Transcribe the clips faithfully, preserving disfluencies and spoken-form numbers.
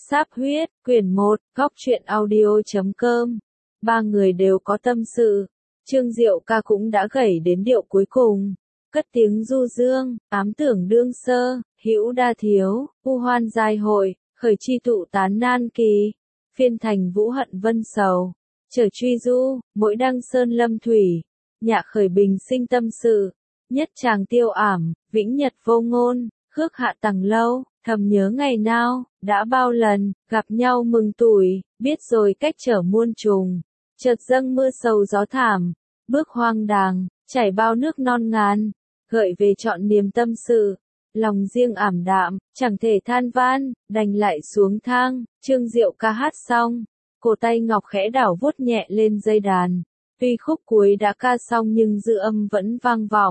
Sáp huyết, quyển một, góc truyện audio chấm com. Ba người đều có tâm sự. Trương Diệu Ca cũng đã gảy đến điệu cuối cùng. Cất tiếng du dương, ám tưởng đương sơ, hữu đa thiếu, u hoan giai hội, khởi chi tụ tán nan kỳ. Phiên thành vũ hận vân sầu. Trở truy du, mỗi đăng sơn lâm thủy. Nhạ khởi bình sinh tâm sự. Nhất tràng tiêu ảm, vĩnh nhật vô ngôn, khước hạ tầng lâu. Thầm nhớ ngày nào, đã bao lần, gặp nhau mừng tuổi, biết rồi cách trở muôn trùng. Chợt dâng mưa sầu gió thảm, bước hoang đàng, chảy bao nước non ngàn, gợi về trọn niềm tâm sự. Lòng riêng ảm đạm, chẳng thể than van, đành lại xuống thang. Trương Diệu Ca hát xong, cổ tay ngọc khẽ đảo vuốt nhẹ lên dây đàn. Tuy khúc cuối đã ca xong nhưng dư âm vẫn vang vọng.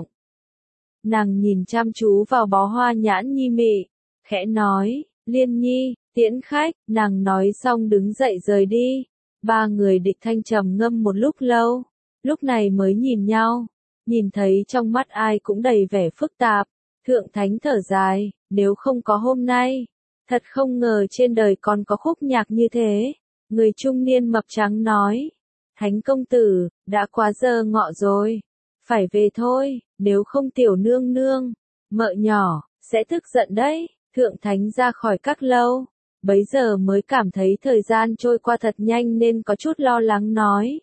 Nàng nhìn chăm chú vào bó hoa nhãn nhi mị. Khẽ nói, Liên Nhi, tiễn khách, nàng nói xong đứng dậy rời đi. Ba người Địch Thanh trầm ngâm một lúc lâu, lúc này mới nhìn nhau, nhìn thấy trong mắt ai cũng đầy vẻ phức tạp. Thượng Thánh thở dài, nếu không có hôm nay, thật không ngờ trên đời còn có khúc nhạc như thế. Người trung niên mập trắng nói, Thánh công tử, đã quá giờ ngọ rồi, phải về thôi, nếu không tiểu nương nương, mợ nhỏ, sẽ tức giận đấy. Thượng Thánh ra khỏi các lâu, bấy giờ mới cảm thấy thời gian trôi qua thật nhanh nên có chút lo lắng nói.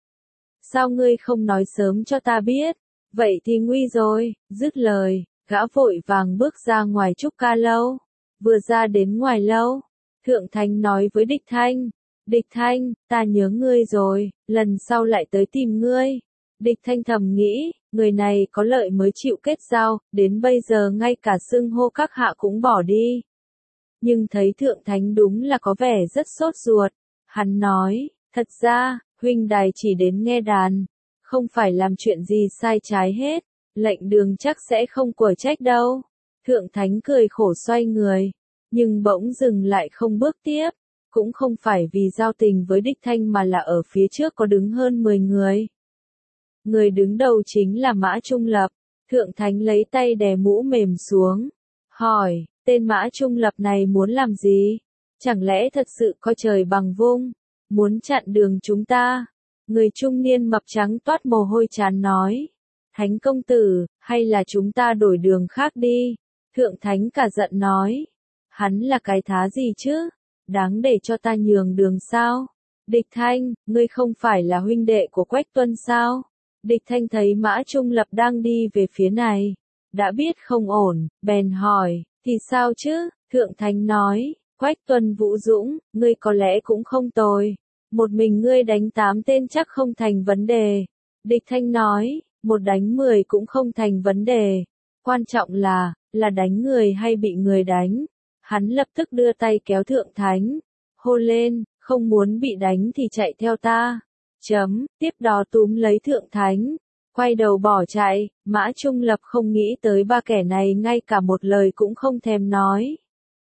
Sao ngươi không nói sớm cho ta biết, vậy thì nguy rồi, dứt lời, gã vội vàng bước ra ngoài trúc ca lâu. Vừa ra đến ngoài lâu, Thượng Thánh nói với Địch Thanh, Địch Thanh, ta nhớ ngươi rồi, lần sau lại tới tìm ngươi. Địch Thanh thầm nghĩ, người này có lợi mới chịu kết giao, đến bây giờ ngay cả xưng hô các hạ cũng bỏ đi. Nhưng thấy Thượng Thánh đúng là có vẻ rất sốt ruột. Hắn nói, thật ra, huynh đài chỉ đến nghe đàn, không phải làm chuyện gì sai trái hết, lệnh đường chắc sẽ không quở trách đâu. Thượng Thánh cười khổ xoay người, nhưng bỗng dừng lại không bước tiếp, cũng không phải vì giao tình với Địch Thanh mà là ở phía trước có đứng hơn mười người. Người đứng đầu chính là Mã Trung Lập. Thượng Thánh lấy tay đè mũ mềm xuống, hỏi, tên Mã Trung Lập này muốn làm gì? Chẳng lẽ thật sự coi trời bằng vung, muốn chặn đường chúng ta? Người trung niên mập trắng toát mồ hôi trán nói, Thánh công tử, hay là chúng ta đổi đường khác đi? Thượng Thánh cả giận nói, hắn là cái thá gì chứ? Đáng để cho ta nhường đường sao? Địch Thanh, ngươi không phải là huynh đệ của Quách Tuân sao? Địch Thanh thấy Mã Trung Lập đang đi về phía này, đã biết không ổn, bèn hỏi, thì sao chứ? Thượng Thánh nói, Quách Tuân Vũ Dũng, ngươi có lẽ cũng không tồi, một mình ngươi đánh tám tên chắc không thành vấn đề. Địch Thanh nói, một đánh mười cũng không thành vấn đề, quan trọng là, là đánh người hay bị người đánh. Hắn lập tức đưa tay kéo Thượng Thánh, hô lên, không muốn bị đánh thì chạy theo ta. Chấm, tiếp đó túm lấy Thượng Thánh, quay đầu bỏ chạy. Mã Trung Lập không nghĩ tới ba kẻ này ngay cả một lời cũng không thèm nói.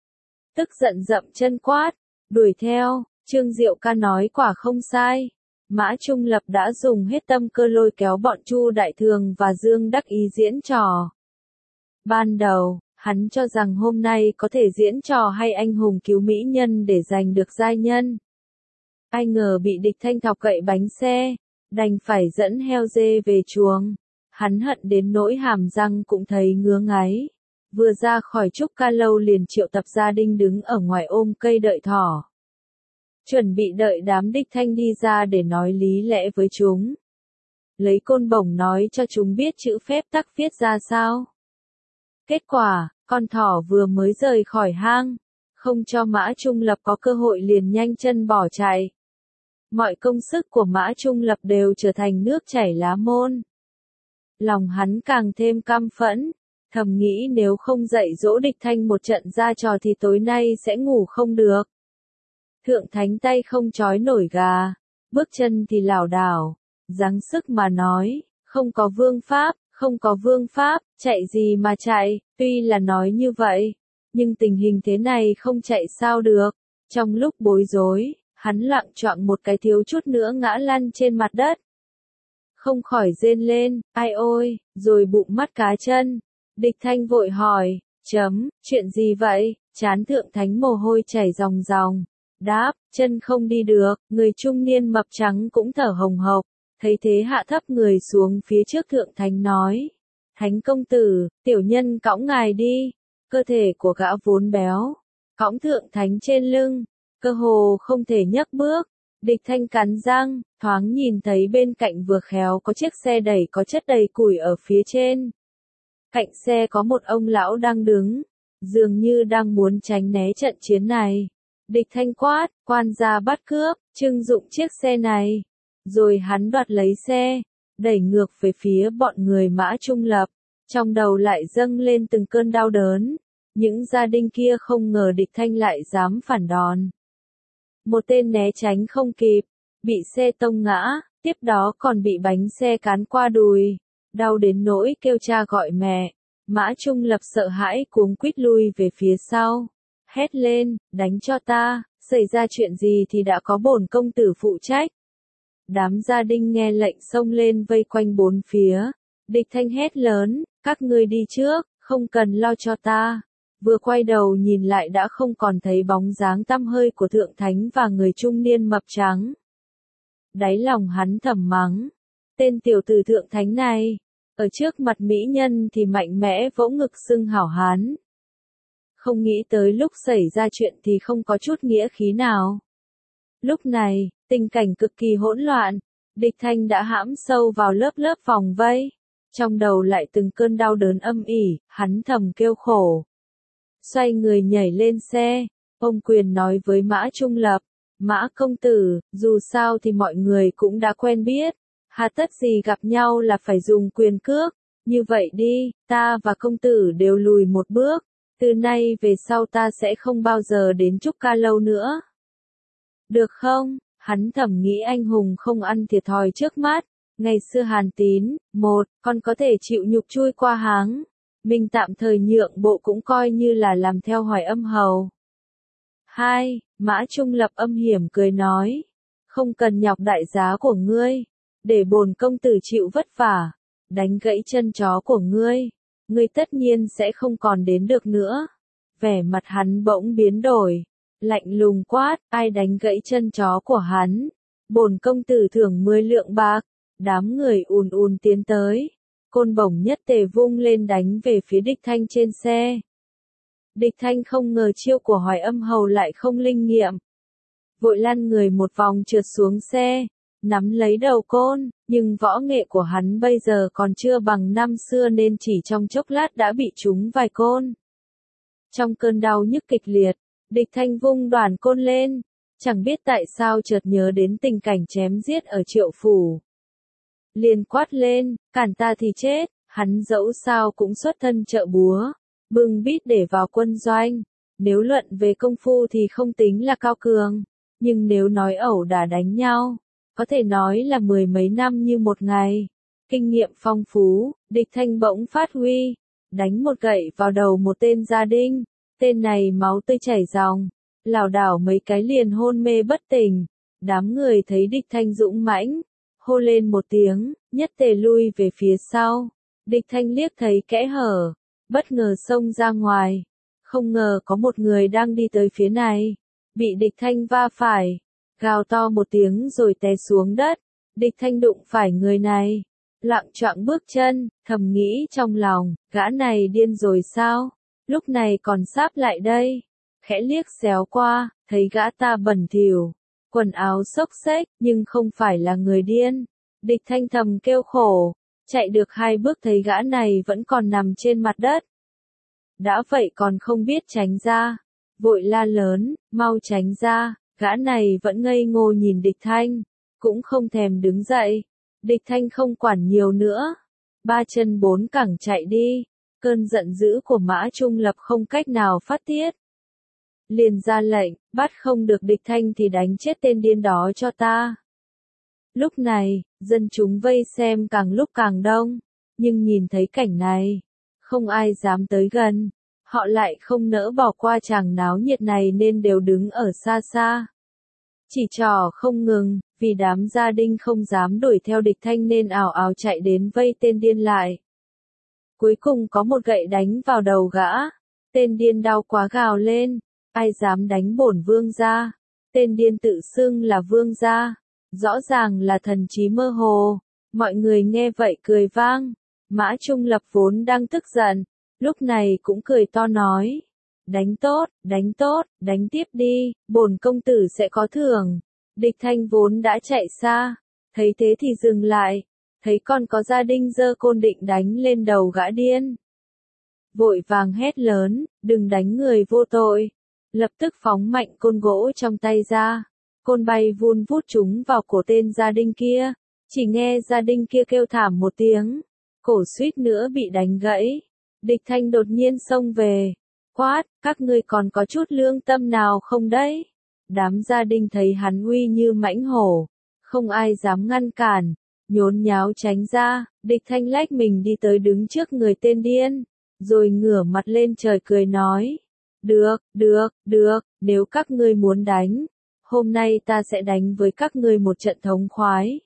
Tức giận dậm chân quát, đuổi theo. Trương Diệu Ca nói quả không sai. Mã Trung Lập đã dùng hết tâm cơ lôi kéo bọn Chu Đại Thường và Dương Đắc Ý diễn trò. Ban đầu, hắn cho rằng hôm nay có thể diễn trò hay anh hùng cứu mỹ nhân để giành được giai nhân. Ai ngờ bị Địch Thanh thọc cậy bánh xe, đành phải dẫn heo dê về chuồng. Hắn hận đến nỗi hàm răng cũng thấy ngứa ngáy. Vừa ra khỏi trúc ca lâu liền triệu tập gia đình đứng ở ngoài ôm cây đợi thỏ. Chuẩn bị đợi đám Địch Thanh đi ra để nói lý lẽ với chúng. Lấy côn bổng nói cho chúng biết chữ phép tắc viết ra sao. Kết quả, con thỏ vừa mới rời khỏi hang, không cho Mã Trung Lập có cơ hội liền nhanh chân bỏ chạy. Mọi công sức của Mã Trung Lập đều trở thành nước chảy lá môn. Lòng hắn càng thêm căm phẫn, thầm nghĩ nếu không dạy dỗ Địch Thanh một trận ra trò thì tối nay sẽ ngủ không được. Thượng Thánh tay không trói nổi gà, bước chân thì lảo đảo, giáng sức mà nói, không có vương pháp, không có vương pháp, chạy gì mà chạy. Tuy là nói như vậy, nhưng tình hình thế này không chạy sao được. Trong lúc bối rối, hắn loạng choạng một cái thiếu chút nữa ngã lăn trên mặt đất. Không khỏi rên lên, ai ôi, rồi bụng mắt cá chân. Địch Thanh vội hỏi, Chấm, chuyện gì vậy? Trán Thượng Thánh mồ hôi chảy ròng ròng. Đáp, chân không đi được, người trung niên mập trắng cũng thở hồng hộc. Thấy thế hạ thấp người xuống phía trước Thượng Thánh nói. Thánh công tử, tiểu nhân cõng ngài đi. Cơ thể của gã vốn béo. Cõng Thượng Thánh trên lưng. Cơ hồ không thể nhấc bước. Địch Thanh cắn răng, thoáng nhìn thấy bên cạnh vừa khéo có chiếc xe đẩy có chất đầy củi ở phía trên. Cạnh xe có một ông lão đang đứng, dường như đang muốn tránh né trận chiến này. Địch Thanh quát, quan gia bắt cướp, trưng dụng chiếc xe này. Rồi hắn đoạt lấy xe, đẩy ngược về phía bọn người Mã Trung Lập. Trong đầu lại dâng lên từng cơn đau đớn. Những gia đình kia không ngờ Địch Thanh lại dám phản đòn. Một tên né tránh không kịp, bị xe tông ngã, tiếp đó còn bị bánh xe cán qua đùi. Đau đến nỗi kêu cha gọi mẹ. Mã Trung Lập sợ hãi cuống quýt lui về phía sau. Hét lên, đánh cho ta, xảy ra chuyện gì thì đã có bổn công tử phụ trách. Đám gia đình nghe lệnh xông lên vây quanh bốn phía. Địch Thanh hét lớn, các ngươi đi trước, không cần lo cho ta. Vừa quay đầu nhìn lại đã không còn thấy bóng dáng tăm hơi của Thượng Thánh và người trung niên mập trắng. Đáy lòng hắn thầm mắng. Tên tiểu tử Thượng Thánh này, ở trước mặt mỹ nhân thì mạnh mẽ vỗ ngực xưng hảo hán. Không nghĩ tới lúc xảy ra chuyện thì không có chút nghĩa khí nào. Lúc này, tình cảnh cực kỳ hỗn loạn. Địch Thanh đã hãm sâu vào lớp lớp vòng vây. Trong đầu lại từng cơn đau đớn âm ỉ, hắn thầm kêu khổ. Xoay người nhảy lên xe, ông quyền nói với Mã Trung Lập. Mã công tử, dù sao thì mọi người cũng đã quen biết. Hà tất gì gặp nhau là phải dùng quyền cước. Như vậy đi, ta và công tử đều lùi một bước. Từ nay về sau ta sẽ không bao giờ đến Trúc Ca Lâu nữa. Được không? Hắn thầm nghĩ anh hùng không ăn thiệt thòi trước mắt. Ngày xưa Hàn Tín, một, con có thể chịu nhục chui qua háng. Mình tạm thời nhượng bộ cũng coi như là làm theo Hoài Âm hầu. Hai, Mã Trung Lập âm hiểm cười nói. Không cần nhọc đại giá của ngươi. Để bổn công tử chịu vất vả. Đánh gãy chân chó của ngươi. Ngươi tất nhiên sẽ không còn đến được nữa. Vẻ mặt hắn bỗng biến đổi. Lạnh lùng quát, ai đánh gãy chân chó của hắn. Bổn công tử thưởng mười lượng bạc. Đám người ùn ùn tiến tới. Côn bổng nhất tề vung lên đánh về phía Địch Thanh trên xe. Địch Thanh không ngờ chiêu của Hoài Âm hầu lại không linh nghiệm. Vội lăn người một vòng trượt xuống xe, nắm lấy đầu côn, nhưng võ nghệ của hắn bây giờ còn chưa bằng năm xưa nên chỉ trong chốc lát đã bị trúng vài côn. Trong cơn đau nhức kịch liệt, Địch Thanh vung đoàn côn lên, chẳng biết tại sao chợt nhớ đến tình cảnh chém giết ở Triệu phủ. Liền quát lên, cản ta thì chết, hắn dẫu sao cũng xuất thân trợ búa, bưng bít để vào quân doanh. Nếu luận về công phu thì không tính là cao cường, nhưng nếu nói ẩu đả đánh nhau, có thể nói là mười mấy năm như một ngày. Kinh nghiệm phong phú, Địch Thanh bỗng phát huy, đánh một gậy vào đầu một tên gia đình, tên này máu tươi chảy ròng, lảo đảo mấy cái liền hôn mê bất tỉnh. Đám người thấy Địch Thanh dũng mãnh, hô lên một tiếng, nhất tề lui về phía sau. Địch Thanh liếc thấy kẽ hở, bất ngờ xông ra ngoài. Không ngờ có một người đang đi tới phía này, bị Địch Thanh va phải, gào to một tiếng rồi té xuống đất. Địch Thanh đụng phải người này, loạng choạng bước chân, thầm nghĩ trong lòng, gã này điên rồi sao? Lúc này còn sáp lại đây. Khẽ liếc xéo qua, thấy gã ta bẩn thỉu, quần áo xốc xếch, nhưng không phải là người điên. Địch Thanh thầm kêu khổ, chạy được hai bước thấy gã này vẫn còn nằm trên mặt đất. Đã vậy còn không biết tránh ra, vội la lớn, mau tránh ra. Gã này vẫn ngây ngô nhìn Địch Thanh, cũng không thèm đứng dậy. Địch Thanh không quản nhiều nữa, ba chân bốn cẳng chạy đi. Cơn giận dữ của Mã Trung Lập không cách nào phát tiết. Liền ra lệnh, bắt không được Địch Thanh thì đánh chết tên điên đó cho ta. Lúc này, dân chúng vây xem càng lúc càng đông, nhưng nhìn thấy cảnh này, không ai dám tới gần. Họ lại không nỡ bỏ qua chàng náo nhiệt này nên đều đứng ở xa xa. Chỉ trò không ngừng, vì đám gia đình không dám đuổi theo Địch Thanh nên ào ào chạy đến vây tên điên lại. Cuối cùng có một gậy đánh vào đầu gã, Tên điên đau quá gào lên, ai dám đánh bổn vương gia? Tên điên tự xưng là vương gia, rõ ràng là thần trí mơ hồ. Mọi người nghe vậy cười vang. Mã Trung Lập vốn đang tức giận, lúc này cũng cười to nói. Đánh tốt, đánh tốt, đánh tiếp đi, bổn công tử sẽ có thưởng. Địch Thanh vốn đã chạy xa, thấy thế thì dừng lại, thấy còn có gia đình giơ côn định đánh lên đầu gã điên. Vội vàng hét lớn, đừng đánh người vô tội. Lập tức phóng mạnh côn gỗ trong tay ra, côn bay vun vút chúng vào cổ tên gia đình kia. Chỉ nghe gia đình kia kêu thảm một tiếng, cổ suýt nữa bị đánh gãy. Địch Thanh đột nhiên xông về, quát, các ngươi còn có chút lương tâm nào không đấy? Đám gia đình thấy hắn uy như mãnh hổ, không ai dám ngăn cản, nhốn nháo tránh ra. Địch Thanh lách mình đi tới đứng trước người tên điên, rồi ngửa mặt lên trời cười nói, được, được, được, nếu các ngươi muốn đánh, hôm nay ta sẽ đánh với các ngươi một trận thống khoái.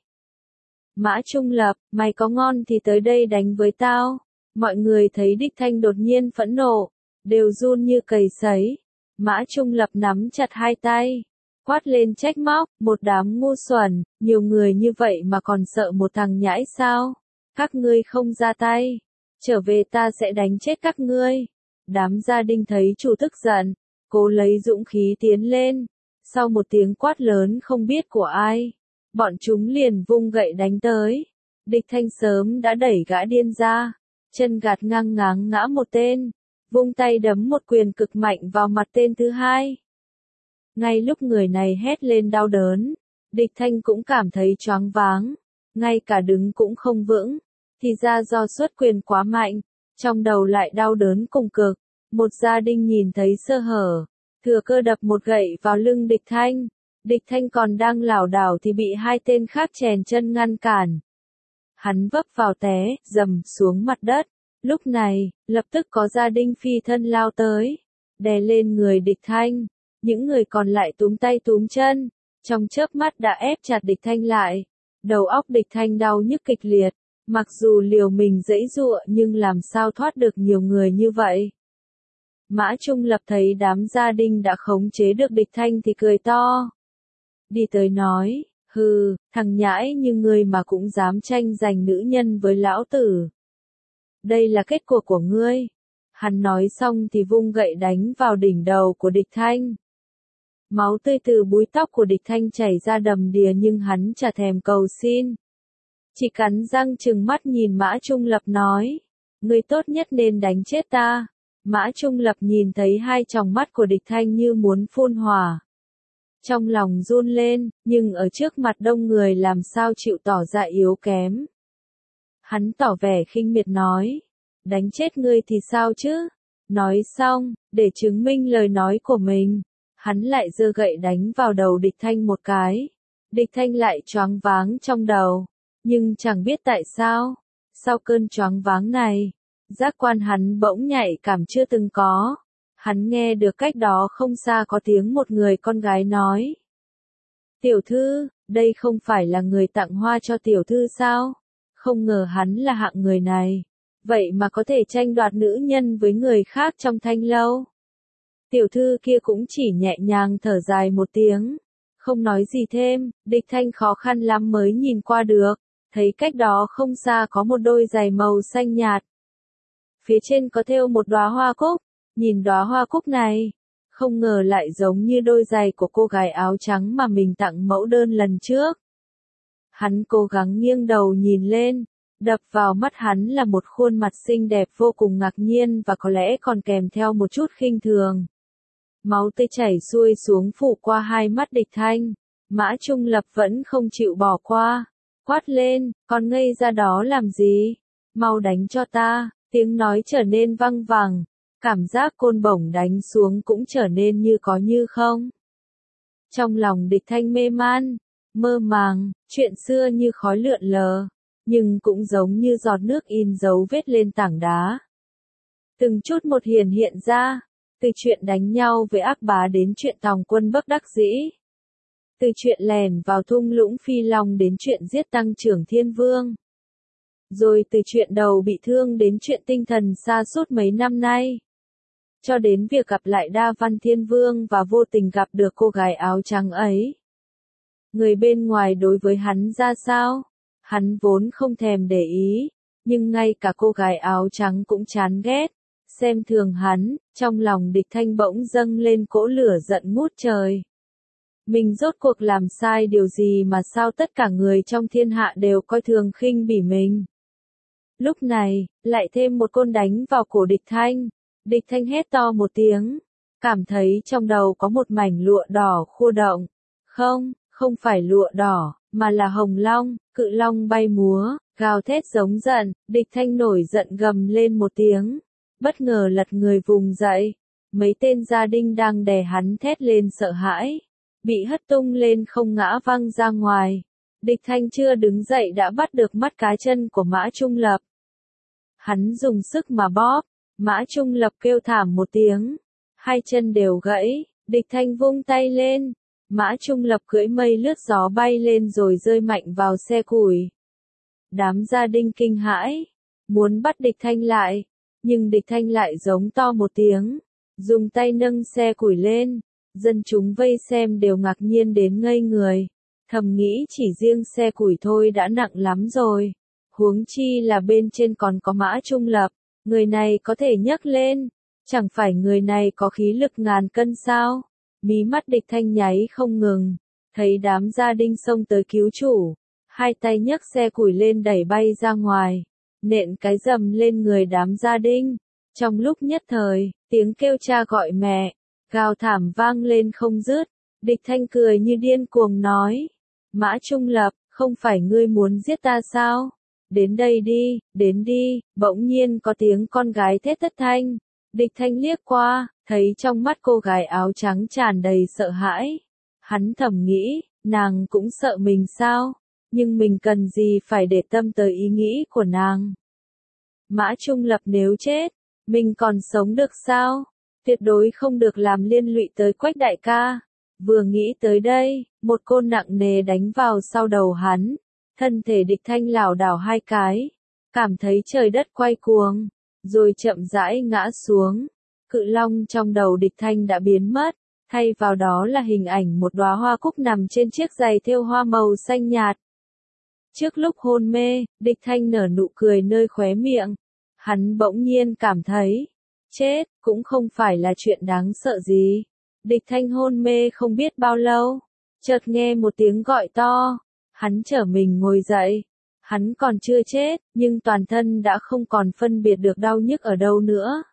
Mã Trung Lập, mày có ngon thì tới đây đánh với tao. Mọi người thấy Địch Thanh đột nhiên phẫn nộ, đều run như cầy sấy. Mã Trung Lập nắm chặt hai tay, quát lên trách móc, một đám ngu xuẩn, nhiều người như vậy mà còn sợ một thằng nhãi sao? Các ngươi không ra tay, trở về ta sẽ đánh chết các ngươi. Đám gia đình thấy chủ tức giận, cố lấy dũng khí tiến lên. Sau một tiếng quát lớn không biết của ai, bọn chúng liền vung gậy đánh tới. Địch Thanh sớm đã đẩy gã điên ra, chân gạt ngang ngáng ngã một tên, vung tay đấm một quyền cực mạnh vào mặt tên thứ hai. Ngay lúc người này hét lên đau đớn, Địch Thanh cũng cảm thấy choáng váng, ngay cả đứng cũng không vững, thì ra do xuất quyền quá mạnh, trong đầu lại đau đớn cùng cực. Một gia đình nhìn thấy sơ hở, thừa cơ đập một gậy vào lưng Địch Thanh. Địch Thanh còn đang lảo đảo thì bị hai tên khác chèn chân ngăn cản. Hắn vấp vào té, dầm xuống mặt đất. Lúc này, lập tức có gia đình phi thân lao tới, đè lên người Địch Thanh. Những người còn lại túm tay túm chân, trong chớp mắt đã ép chặt Địch Thanh lại. Đầu óc Địch Thanh đau nhức kịch liệt, mặc dù liều mình giãy giụa nhưng làm sao thoát được nhiều người như vậy. Mã Trung Lập thấy đám gia đình đã khống chế được Địch Thanh thì cười to. Đi tới nói, hừ, thằng nhãi như ngươi mà cũng dám tranh giành nữ nhân với lão tử. Đây là kết quả của ngươi. Hắn nói xong thì vung gậy đánh vào đỉnh đầu của Địch Thanh. Máu tươi từ búi tóc của Địch Thanh chảy ra đầm đìa nhưng hắn chả thèm cầu xin. Chỉ cắn răng trừng mắt nhìn Mã Trung Lập nói, ngươi tốt nhất nên đánh chết ta. Mã Trung Lập nhìn thấy hai tròng mắt của Địch Thanh như muốn phun hỏa. Trong lòng run lên, nhưng ở trước mặt đông người làm sao chịu tỏ ra yếu kém. Hắn tỏ vẻ khinh miệt nói, đánh chết ngươi thì sao chứ? Nói xong, để chứng minh lời nói của mình, hắn lại giơ gậy đánh vào đầu Địch Thanh một cái. Địch Thanh lại choáng váng trong đầu, nhưng chẳng biết tại sao, sau cơn choáng váng này, giác quan hắn bỗng nhạy cảm chưa từng có. Hắn nghe được cách đó không xa có tiếng một người con gái nói. Tiểu thư, đây không phải là người tặng hoa cho tiểu thư sao? Không ngờ hắn là hạng người này. Vậy mà có thể tranh đoạt nữ nhân với người khác trong thanh lâu. Tiểu thư kia cũng chỉ nhẹ nhàng thở dài một tiếng. Không nói gì thêm, Địch Thanh khó khăn lắm mới nhìn qua được. Thấy cách đó không xa có một đôi giày màu xanh nhạt. Phía trên có thêu một đóa hoa cúc. Nhìn đóa hoa cúc này, không ngờ lại giống như đôi giày của cô gái áo trắng mà mình tặng mẫu đơn lần trước. Hắn cố gắng nghiêng đầu nhìn lên, đập vào mắt hắn là một khuôn mặt xinh đẹp vô cùng ngạc nhiên và có lẽ còn kèm theo một chút khinh thường. Máu tươi chảy xuôi xuống phủ qua hai mắt Địch Thanh, Mã Trung Lập vẫn không chịu bỏ qua, quát lên, còn ngây ra đó làm gì? Mau đánh cho ta, tiếng nói trở nên văng vẳng. Cảm giác côn bổng đánh xuống cũng trở nên như có như không. Trong lòng Địch Thanh mê man, mơ màng, chuyện xưa như khói lượn lờ, nhưng cũng giống như giọt nước in dấu vết lên tảng đá. Từng chút một hiển hiện ra, từ chuyện đánh nhau với ác bá đến chuyện tòng quân bất đắc dĩ. Từ chuyện lèn vào thung lũng Phi Long đến chuyện giết Tăng Trưởng Thiên Vương. Rồi từ chuyện đầu bị thương đến chuyện tinh thần sa sút mấy năm nay. cho đến việc gặp lại Đa Văn Thiên Vương và vô tình gặp được cô gái áo trắng ấy. Người bên ngoài đối với hắn ra sao? Hắn vốn không thèm để ý, nhưng ngay cả cô gái áo trắng cũng chán ghét, xem thường hắn, trong lòng Địch Thanh bỗng dâng lên cỗ lửa giận ngút trời. Mình rốt cuộc làm sai điều gì mà sao tất cả người trong thiên hạ đều coi thường khinh bỉ mình? Lúc này, lại thêm một côn đánh vào cổ Địch Thanh. Địch Thanh hét to một tiếng, cảm thấy trong đầu có một mảnh lụa đỏ khua động. Không, không phải lụa đỏ, mà là hồng long, cự long bay múa, gào thét giống giận. Địch Thanh nổi giận gầm lên một tiếng, bất ngờ lật người vùng dậy. Mấy tên gia đình đang đè hắn thét lên sợ hãi, bị hất tung lên không ngã văng ra ngoài. Địch Thanh chưa đứng dậy đã bắt được mắt cá chân của Mã Trung Lập. Hắn dùng sức mà bóp, Mã Trung Lập kêu thảm một tiếng, hai chân đều gãy. Địch Thanh vung tay lên, Mã Trung Lập cưỡi mây lướt gió bay lên rồi rơi mạnh vào xe củi. Đám gia đình kinh hãi, muốn bắt Địch Thanh lại, nhưng Địch Thanh lại giống to một tiếng, dùng tay nâng xe củi lên. Dân chúng vây xem đều ngạc nhiên đến ngây người, thầm nghĩ chỉ riêng xe củi thôi đã nặng lắm rồi, huống chi là bên trên còn có Mã Trung Lập, người này có thể nhấc lên, chẳng phải người này có khí lực ngàn cân sao? Mí mắt Địch Thanh nháy không ngừng, thấy đám gia đình xông tới cứu chủ, hai tay nhấc xe củi lên đẩy bay ra ngoài, nện cái rầm lên người đám gia đình. Trong lúc nhất thời, tiếng kêu cha gọi mẹ, gào thảm vang lên không dứt. Địch Thanh cười như điên cuồng nói, Mã Trung Lập, không phải ngươi muốn giết ta sao? Đến đây đi, đến đi. Bỗng nhiên có tiếng con gái thét thất thanh. Địch Thanh liếc qua, thấy trong mắt cô gái áo trắng tràn đầy sợ hãi. Hắn thầm nghĩ, nàng cũng sợ mình sao? Nhưng mình cần gì phải để tâm tới ý nghĩ của nàng? Mã Trung Lập nếu chết, mình còn sống được sao? Tuyệt đối không được làm liên lụy tới Quách đại ca. Vừa nghĩ tới đây, một côn nặng nề đánh vào sau đầu hắn. Thân thể Địch Thanh lảo đảo hai cái, cảm thấy trời đất quay cuồng, rồi chậm rãi ngã xuống. Cự long trong đầu Địch Thanh đã biến mất, thay vào đó là hình ảnh một đóa hoa cúc nằm trên chiếc giày thêu hoa màu xanh nhạt. Trước lúc hôn mê, Địch Thanh nở nụ cười nơi khóe miệng. Hắn bỗng nhiên cảm thấy, chết, cũng không phải là chuyện đáng sợ gì. Địch Thanh hôn mê không biết bao lâu, chợt nghe một tiếng gọi to, hắn trở mình ngồi dậy. Hắn còn chưa chết, nhưng toàn thân đã không còn phân biệt được đau nhức ở đâu nữa.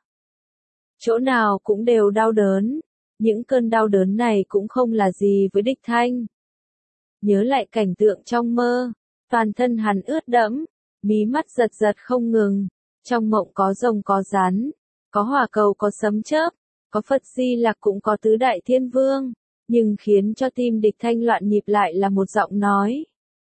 Chỗ nào cũng đều đau đớn, những cơn đau đớn này cũng không là gì với Địch Thanh. Nhớ lại cảnh tượng trong mơ, toàn thân hắn ướt đẫm, mí mắt giật giật không ngừng, trong mộng có rồng có rắn, có hỏa cầu có sấm chớp, có Phật Di Lặc cũng có tứ đại thiên vương, nhưng khiến cho tim Địch Thanh loạn nhịp lại là một giọng nói.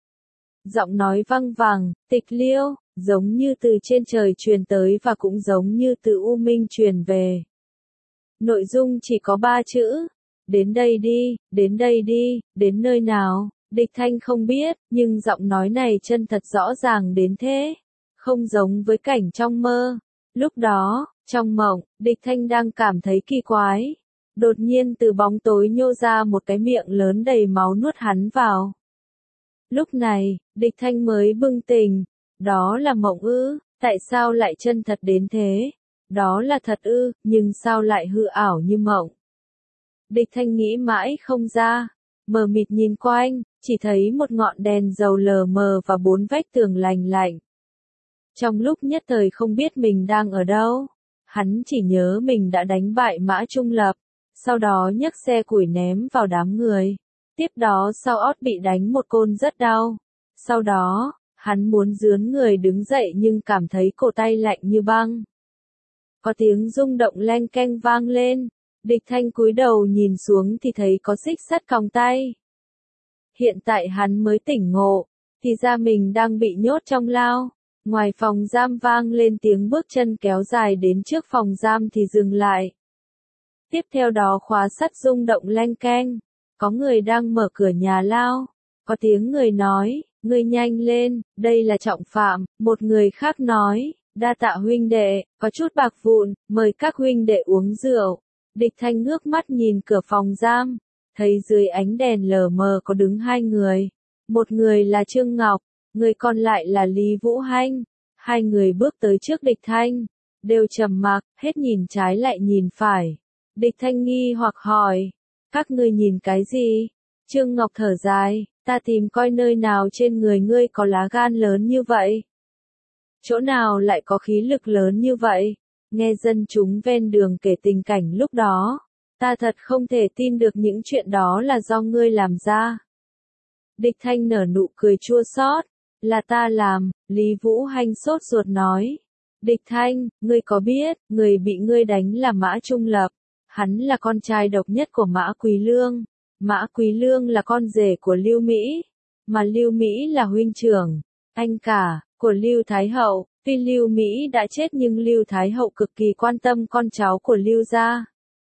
Giọng nói văng vẳng, tịch liêu, giống như từ trên trời truyền tới và cũng giống như từ U Minh truyền về. Nội dung chỉ có ba chữ, đến đây đi, đến đây đi, đến nơi nào, Địch Thanh không biết, nhưng giọng nói này chân thật rõ ràng đến thế, không giống với cảnh trong mơ. Lúc đó, trong mộng, Địch Thanh đang cảm thấy kỳ quái. Đột nhiên từ bóng tối nhô ra một cái miệng lớn đầy máu nuốt hắn vào. Lúc này, Địch Thanh mới bừng tỉnh. Đó là mộng ư, tại sao lại chân thật đến thế? Đó là thật ư, nhưng sao lại hư ảo như mộng? Địch Thanh nghĩ mãi không ra. Mờ mịt nhìn quanh, chỉ thấy một ngọn đèn dầu lờ mờ và bốn vách tường lành lạnh. Trong lúc nhất thời không biết mình đang ở đâu, hắn chỉ nhớ mình đã đánh bại Mã Trung Lập, sau đó nhấc xe củi ném vào đám người. Tiếp đó sau ót bị đánh một côn rất đau. Sau đó, hắn muốn rướn người đứng dậy nhưng cảm thấy cổ tay lạnh như băng. Có tiếng rung động leng keng vang lên. Địch Thanh cúi đầu nhìn xuống thì thấy có xích sắt còng tay. Hiện tại hắn mới tỉnh ngộ, thì ra mình đang bị nhốt trong lao. Ngoài phòng giam vang lên tiếng bước chân kéo dài đến trước phòng giam thì dừng lại. Tiếp theo đó khóa sắt rung động leng keng. Có người đang mở cửa nhà lao. Có tiếng người nói, ngươi nhanh lên, đây là trọng phạm. Một người khác nói, Đa tạ huynh đệ, có chút bạc vụn, mời các huynh đệ uống rượu. Địch Thanh ngước mắt nhìn cửa phòng giam, thấy dưới ánh đèn lờ mờ có đứng hai người. Một người là Trương Ngọc, người còn lại là Lý Vũ Hanh. Hai người bước tới trước Địch Thanh, đều trầm mặc, hết nhìn trái lại nhìn phải. Địch Thanh nghi hoặc hỏi, các ngươi nhìn cái gì? Trương Ngọc thở dài, ta tìm coi nơi nào trên người ngươi có lá gan lớn như vậy. Chỗ nào lại có khí lực lớn như vậy? Nghe dân chúng ven đường kể tình cảnh lúc đó, ta thật không thể tin được những chuyện đó là do ngươi làm ra. Địch Thanh nở nụ cười chua xót, là ta làm, Lý Vũ Hanh sốt ruột nói. Địch Thanh, ngươi có biết, người bị ngươi đánh là Mã Trung Lập, hắn là con trai độc nhất của Mã Quý Lương. Mã Quý Lương là con rể của Lưu Mỹ, mà Lưu Mỹ là huynh trưởng, anh cả, của Lưu Thái Hậu. Tuy Lưu Mỹ đã chết nhưng Lưu Thái Hậu cực kỳ quan tâm con cháu của Lưu gia.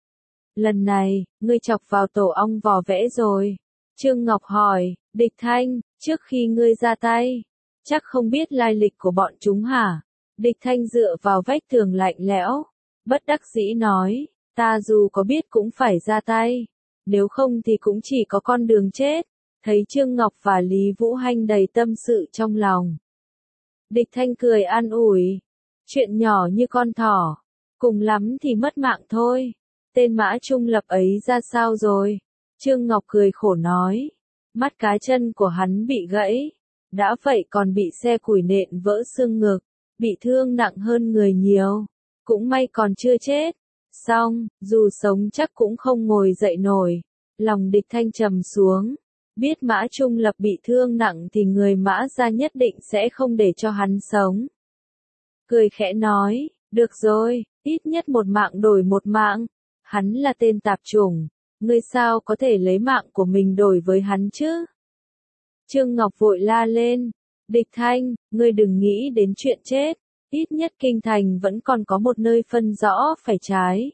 Lần này, ngươi chọc vào tổ ong vò vẽ rồi. Trương Ngọc hỏi, Địch Thanh, trước khi ngươi ra tay, chắc không biết lai lịch của bọn chúng hả? Địch Thanh dựa vào vách tường lạnh lẽo, bất đắc dĩ nói, ta dù có biết cũng phải ra tay, nếu không thì cũng chỉ có con đường chết. Thấy Trương Ngọc và Lý Vũ Hanh đầy tâm sự trong lòng, Địch Thanh cười an ủi, chuyện nhỏ như con thỏ, cùng lắm thì mất mạng thôi. Tên Mã Trung Lập ấy ra sao rồi? Trương Ngọc cười khổ nói, mắt cá chân của hắn bị gãy, đã vậy còn bị xe củi nện vỡ xương ngực, bị thương nặng hơn người nhiều, cũng may còn chưa chết. Xong, dù sống chắc cũng không ngồi dậy nổi. Lòng Địch Thanh trầm xuống, biết Mã Trung Lập bị thương nặng thì người Mã gia nhất định sẽ không để cho hắn sống. Cười khẽ nói, được rồi, ít nhất một mạng đổi một mạng, hắn là tên tạp chủng, ngươi sao có thể lấy mạng của mình đổi với hắn chứ? Trương Ngọc vội la lên, Địch Thanh, ngươi đừng nghĩ đến chuyện chết, ít nhất kinh thành vẫn còn có một nơi phân rõ phải trái.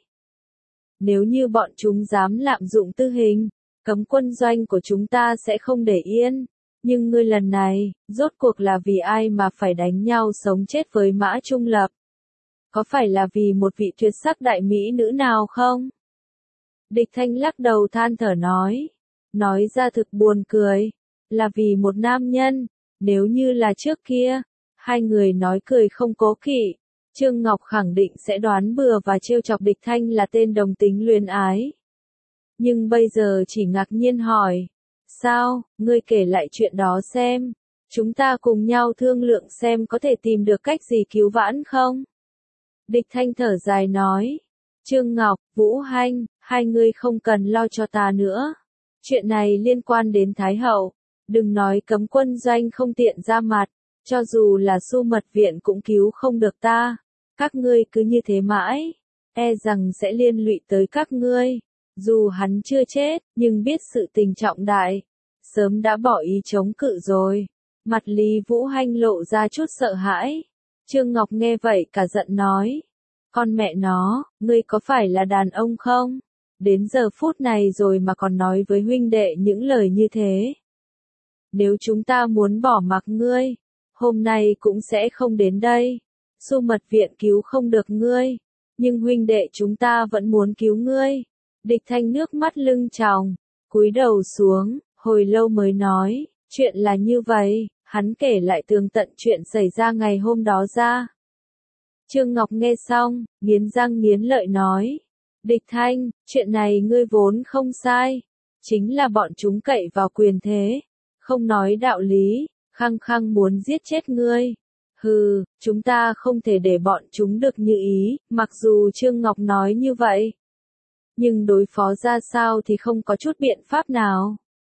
Nếu như bọn chúng dám lạm dụng tư hình, cấm quân doanh của chúng ta sẽ không để yên. Nhưng ngươi lần này, rốt cuộc là vì ai mà phải đánh nhau sống chết với Mã Trung Lập? Có phải là vì một vị tuyệt sắc đại mỹ nữ nào không? Địch Thanh lắc đầu than thở nói. Nói ra thực buồn cười. Là vì một nam nhân. Nếu như là trước kia, hai người nói cười không cố kỵ, Trương Ngọc khẳng định sẽ đoán bừa và trêu chọc Địch Thanh là tên đồng tính luyến ái. Nhưng bây giờ chỉ ngạc nhiên hỏi. Sao, ngươi kể lại chuyện đó xem. Chúng ta cùng nhau thương lượng xem có thể tìm được cách gì cứu vãn không? Địch Thanh thở dài nói. Trương Ngọc, Vũ Hanh, hai người không cần lo cho ta nữa. Chuyện này liên quan đến Thái Hậu. Đừng nói cấm quân doanh không tiện ra mặt. Cho dù là Xu Mật Viện cũng cứu không được ta. Các ngươi cứ như thế mãi. E rằng sẽ liên lụy tới các ngươi. Dù hắn chưa chết, nhưng biết sự tình trọng đại. Sớm đã bỏ ý chống cự rồi. Mặt Lý Vũ Hanh lộ ra chút sợ hãi. Trương Ngọc nghe vậy cả giận nói. Con mẹ nó, ngươi có phải là đàn ông không? Đến giờ phút này rồi mà còn nói với huynh đệ những lời như thế. Nếu chúng ta muốn bỏ mặc ngươi, hôm nay cũng sẽ không đến đây. Xu Mật Viện cứu không được ngươi, nhưng huynh đệ chúng ta vẫn muốn cứu ngươi. Địch Thanh nước mắt lưng tròng, cúi đầu xuống, hồi lâu mới nói, chuyện là như vậy, hắn kể lại tường tận chuyện xảy ra ngày hôm đó ra. Trương Ngọc nghe xong, nghiến răng nghiến lợi nói, Địch Thanh, chuyện này ngươi vốn không sai, chính là bọn chúng cậy vào quyền thế, không nói đạo lý, khăng khăng muốn giết chết ngươi. Hừ, chúng ta không thể để bọn chúng được như ý, mặc dù Trương Ngọc nói như vậy. Nhưng đối phó ra sao thì không có chút biện pháp nào.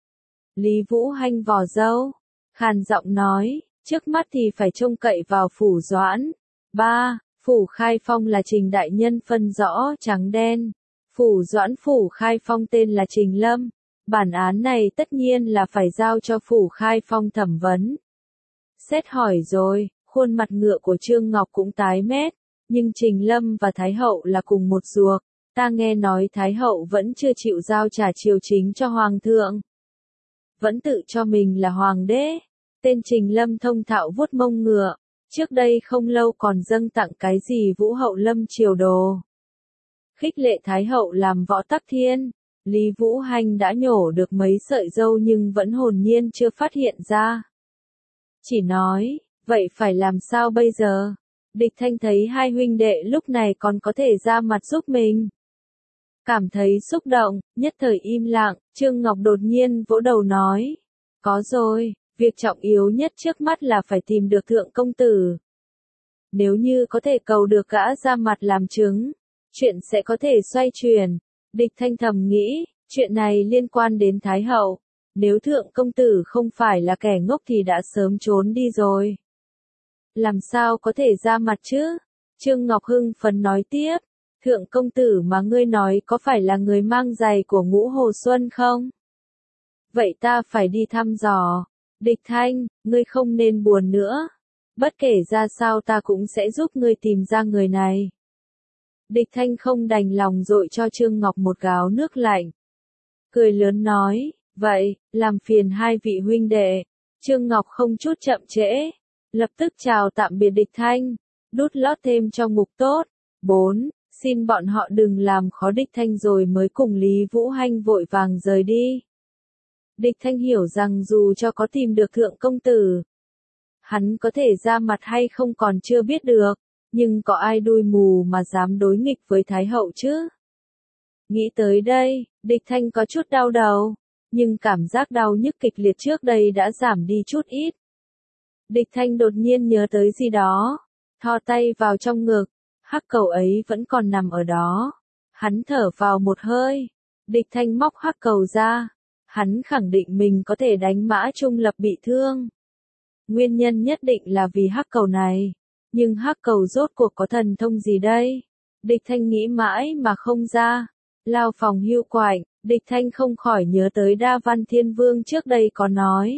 Lý Vũ Hanh vò râu, khàn giọng nói, trước mắt thì phải trông cậy vào Phủ Doãn. ba. Phủ Khai Phong là Trình đại nhân phân rõ trắng đen. Phủ Doãn Phủ Khai Phong tên là Trình Lâm. Bản án này tất nhiên là phải giao cho Phủ Khai Phong thẩm vấn. Xét hỏi rồi, khuôn mặt ngựa của Trương Ngọc cũng tái mét, nhưng Trình Lâm và Thái Hậu là cùng một ruột. Ta nghe nói Thái Hậu vẫn chưa chịu giao trả triều chính cho Hoàng thượng. Vẫn tự cho mình là Hoàng đế. Tên Trình Lâm thông thạo vuốt mông ngựa. trước đây không lâu còn dâng tặng cái gì Vũ hậu lâm triều đồ. Khích lệ Thái hậu làm võ tắc thiên, Lý Vũ Hanh đã nhổ được mấy sợi râu nhưng vẫn hồn nhiên chưa phát hiện ra. Chỉ nói, vậy phải làm sao bây giờ? Địch Thanh thấy hai huynh đệ lúc này còn có thể ra mặt giúp mình. Cảm thấy xúc động, nhất thời im lặng, Trương Ngọc đột nhiên vỗ đầu nói. Có rồi, việc trọng yếu nhất trước mắt là phải tìm được thượng công tử. Nếu như có thể cầu được gã ra mặt làm chứng, chuyện sẽ có thể xoay chuyển. Địch Thanh thầm nghĩ, chuyện này liên quan đến Thái hậu. Nếu thượng công tử không phải là kẻ ngốc thì đã sớm trốn đi rồi. Làm sao có thể ra mặt chứ? Trương Ngọc hưng phấn nói tiếp. Thượng công tử mà ngươi nói có phải là người mang giày của Ngũ Hồ Xuân không? Vậy ta phải đi thăm dò. Địch Thanh, ngươi không nên buồn nữa. Bất kể ra sao ta cũng sẽ giúp ngươi tìm ra người này. Địch Thanh không đành lòng dội cho Trương Ngọc một gáo nước lạnh. Cười lớn nói, vậy, làm phiền hai vị huynh đệ. Trương Ngọc không chút chậm trễ. Lập tức chào tạm biệt Địch Thanh. Đút lót thêm cho ngục tốt. bốn. Xin bọn họ đừng làm khó Địch Thanh rồi mới cùng Lý Vũ Hanh vội vàng rời đi. Địch Thanh hiểu rằng dù cho có tìm được thượng công tử, hắn có thể ra mặt hay không còn chưa biết được, nhưng có ai đuôi mù mà dám đối nghịch với Thái hậu chứ? Nghĩ tới đây, Địch Thanh có chút đau đầu, nhưng cảm giác đau nhức kịch liệt trước đây đã giảm đi chút ít. Địch Thanh đột nhiên nhớ tới gì đó, thò tay vào trong ngực, hắc cầu ấy vẫn còn nằm ở đó. Hắn thở vào một hơi, Địch Thanh móc hắc cầu ra, hắn khẳng định mình có thể đánh Mã Trung Lập bị thương. Nguyên nhân nhất định là vì hắc cầu này, nhưng hắc cầu rốt cuộc có thần thông gì đây? Địch Thanh nghĩ mãi mà không ra. Lao phòng hưu quạnh, Địch Thanh không khỏi nhớ tới Đa Văn Thiên Vương trước đây có nói.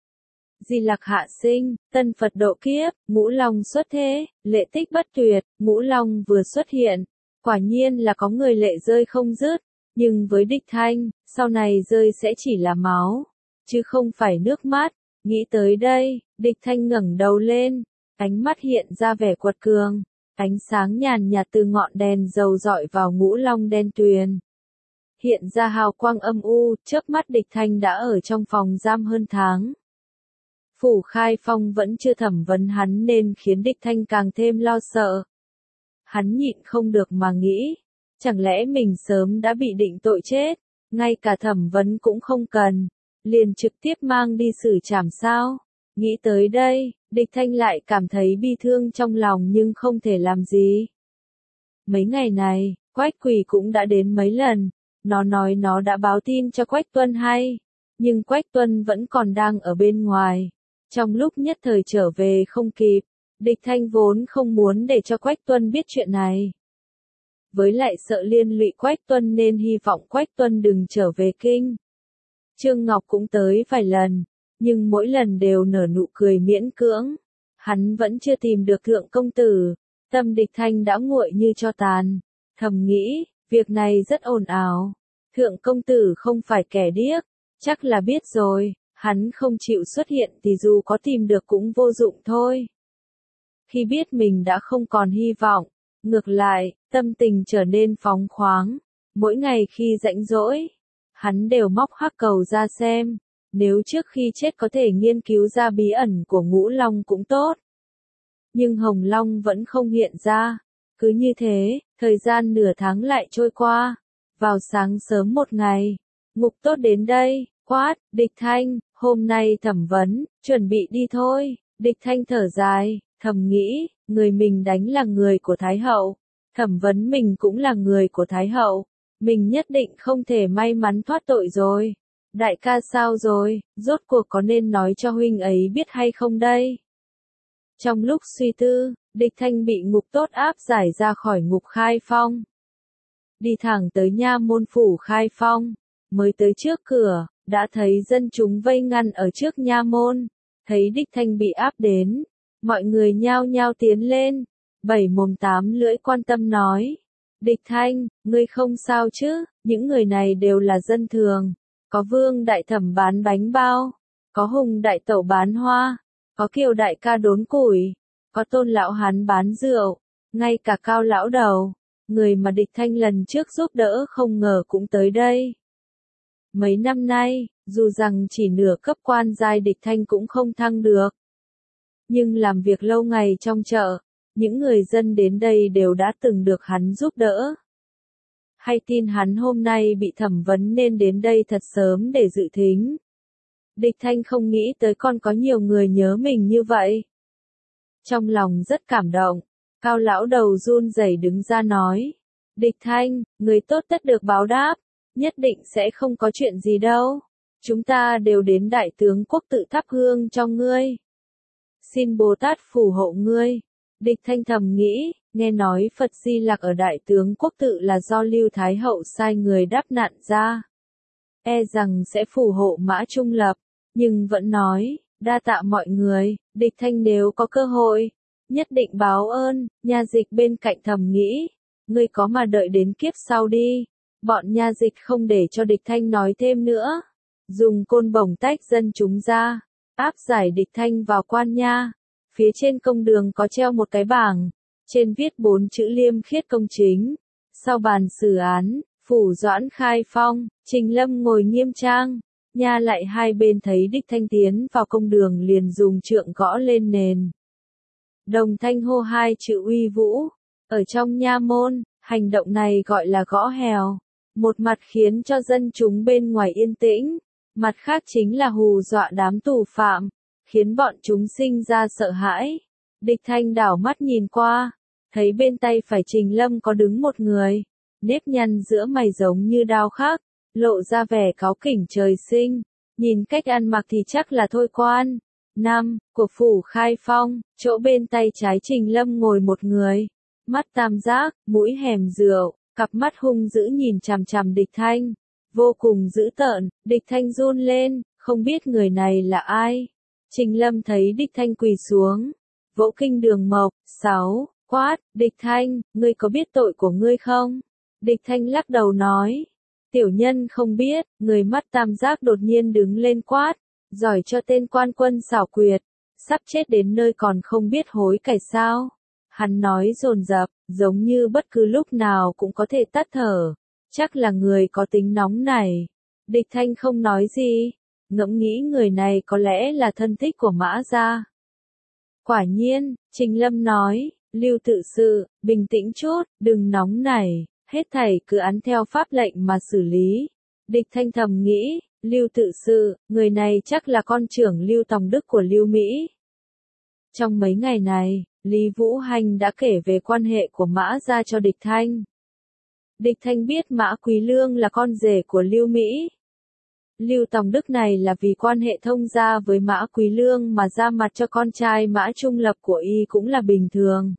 Di Lặc hạ sinh, tân Phật độ kiếp, Ngũ Long xuất thế, lệ tích bất tuyệt, Ngũ Long vừa xuất hiện. Quả nhiên là có người lệ rơi không dứt, nhưng với Địch Thanh, sau này rơi sẽ chỉ là máu, chứ không phải nước mắt. Nghĩ tới đây, Địch Thanh ngẩng đầu lên, ánh mắt hiện ra vẻ quật cường, ánh sáng nhàn nhạt từ ngọn đèn dầu rọi vào Ngũ Long đen tuyền. Hiện ra hào quang âm u, chớp mắt Địch Thanh đã ở trong phòng giam hơn tháng. Phủ Khai Phong vẫn chưa thẩm vấn hắn nên khiến Địch Thanh càng thêm lo sợ. Hắn nhịn không được mà nghĩ, chẳng lẽ mình sớm đã bị định tội chết, ngay cả thẩm vấn cũng không cần, liền trực tiếp mang đi xử trảm sao? Nghĩ tới đây, Địch Thanh lại cảm thấy bi thương trong lòng nhưng không thể làm gì. Mấy ngày này, Quách Quỳ cũng đã đến mấy lần, nó nói nó đã báo tin cho Quách Tuân hay, nhưng Quách Tuân vẫn còn đang ở bên ngoài. Trong lúc nhất thời trở về không kịp, Địch Thanh vốn không muốn để cho Quách Tuân biết chuyện này. Với lại sợ liên lụy Quách Tuân nên hy vọng Quách Tuân đừng trở về kinh. Trương Ngọc cũng tới vài lần, nhưng mỗi lần đều nở nụ cười miễn cưỡng. Hắn vẫn chưa tìm được thượng công tử, tâm Địch Thanh đã nguội như tro tàn. Thầm nghĩ, việc này rất ồn ào. Thượng công tử không phải kẻ điếc, chắc là biết rồi, hắn không chịu xuất hiện thì dù có tìm được cũng vô dụng thôi. Khi biết mình đã không còn hy vọng, ngược lại, tâm tình trở nên phóng khoáng. Mỗi ngày khi rảnh rỗi, hắn đều móc hắc cầu ra xem, nếu trước khi chết có thể nghiên cứu ra bí ẩn của Ngũ Long cũng tốt. Nhưng Hồng Long vẫn không hiện ra. Cứ như thế, thời gian nửa tháng lại trôi qua. Vào sáng sớm một ngày, Ngục Tốt đến đây, quát, Địch Thanh, hôm nay thẩm vấn, chuẩn bị đi thôi. Địch Thanh thở dài, thầm nghĩ, người mình đánh là người của Thái hậu, thẩm vấn mình cũng là người của Thái hậu, mình nhất định không thể may mắn thoát tội rồi. Đại ca sao rồi, rốt cuộc có nên nói cho huynh ấy biết hay không đây? Trong lúc suy tư, Địch Thanh bị Ngục Tốt áp giải ra khỏi Ngục Khai Phong. Đi thẳng tới nha môn phủ Khai Phong, mới tới trước cửa, đã thấy dân chúng vây ngăn ở trước nha môn. Thấy Địch Thanh bị áp đến, mọi người nhao nhao tiến lên, bảy mồm tám lưỡi quan tâm nói. Địch Thanh, ngươi không sao chứ? Những người này đều là dân thường. Có Vương đại thẩm bán bánh bao, có Hùng đại tẩu bán hoa, có Kiều đại ca đốn củi, có Tôn lão hắn bán rượu, ngay cả Cao lão đầu, người mà Địch Thanh lần trước giúp đỡ không ngờ cũng tới đây. Mấy năm nay, dù rằng chỉ nửa cấp quan giai Địch Thanh cũng không thăng được. Nhưng làm việc lâu ngày trong chợ, những người dân đến đây đều đã từng được hắn giúp đỡ. Hay tin hắn hôm nay bị thẩm vấn nên đến đây thật sớm để dự thính. Địch Thanh không nghĩ tới còn có nhiều người nhớ mình như vậy. Trong lòng rất cảm động, Cao lão đầu run rẩy đứng ra nói. Địch Thanh, người tốt tất được báo đáp, nhất định sẽ không có chuyện gì đâu. Chúng ta đều đến Đại Tướng Quốc tự thắp hương cho ngươi. Xin Bồ Tát phù hộ ngươi. Địch Thanh thầm nghĩ, nghe nói Phật Di Lặc ở Đại Tướng Quốc tự là do Lưu Thái Hậu sai người đáp nạn ra. E rằng sẽ phù hộ Mã Trung Lập, nhưng vẫn nói, đa tạ mọi người, Địch Thanh nếu có cơ hội, nhất định báo ơn. Nha dịch bên cạnh thầm nghĩ, ngươi có mà đợi đến kiếp sau đi. Bọn nha dịch không để cho Địch Thanh nói thêm nữa, dùng côn bổng tách dân chúng ra, áp giải Địch Thanh vào quan nha. Phía trên công đường có treo một cái bảng, trên viết bốn chữ liêm khiết công chính. Sau bàn xử án, phủ Doãn Khai Phong, Trình Lâm ngồi nghiêm trang. Nha lại hai bên thấy Địch Thanh tiến vào công đường liền dùng trượng gõ lên nền. Đồng thanh hô hai chữ uy vũ. Ở trong nha môn, hành động này gọi là gõ hèo. Một mặt khiến cho dân chúng bên ngoài yên tĩnh, mặt khác chính là hù dọa đám tù phạm, khiến bọn chúng sinh ra sợ hãi. Địch Thanh đảo mắt nhìn qua, thấy bên tay phải Trình Lâm có đứng một người, nếp nhăn giữa mày giống như đao khắc, lộ ra vẻ cáu kỉnh trời sinh, nhìn cách ăn mặc thì chắc là thôi quan. Năm, của phủ Khai Phong, chỗ bên tay trái Trình Lâm ngồi một người, mắt tam giác, mũi hẻm rượu, cặp mắt hung dữ nhìn chằm chằm Địch Thanh, vô cùng dữ tợn. Địch Thanh run lên, không biết người này là ai. Trình Lâm thấy Địch Thanh quỳ xuống, vỗ kinh đường mộc, sáu, quát, Địch Thanh, ngươi có biết tội của ngươi không? Địch Thanh lắc đầu nói, tiểu nhân không biết. Người mắt tam giác đột nhiên đứng lên quát, giỏi cho tên quan quân xảo quyệt, sắp chết đến nơi còn không biết hối cải sao? Hắn nói dồn dập, giống như bất cứ lúc nào cũng có thể tắt thở, chắc là người có tính nóng này. Địch Thanh không nói gì, ngẫm nghĩ người này có lẽ là thân thích của Mã gia. Quả nhiên, Trình Lâm nói, Lưu tự sự, bình tĩnh chút, đừng nóng nảy, hết thảy cứ án theo pháp lệnh mà xử lý. Địch Thanh thầm nghĩ, Lưu tự sự, người này chắc là con trưởng Lưu Tòng Đức của Lưu Mỹ. Trong mấy ngày này, Lý Vũ Hành đã kể về quan hệ của Mã gia cho Địch Thanh. Địch Thanh biết Mã Quý Lương là con rể của Lưu Mỹ. Lưu Tòng Đức này là vì quan hệ thông gia với Mã Quý Lương mà ra mặt cho con trai Mã Trung Lập của y cũng là bình thường.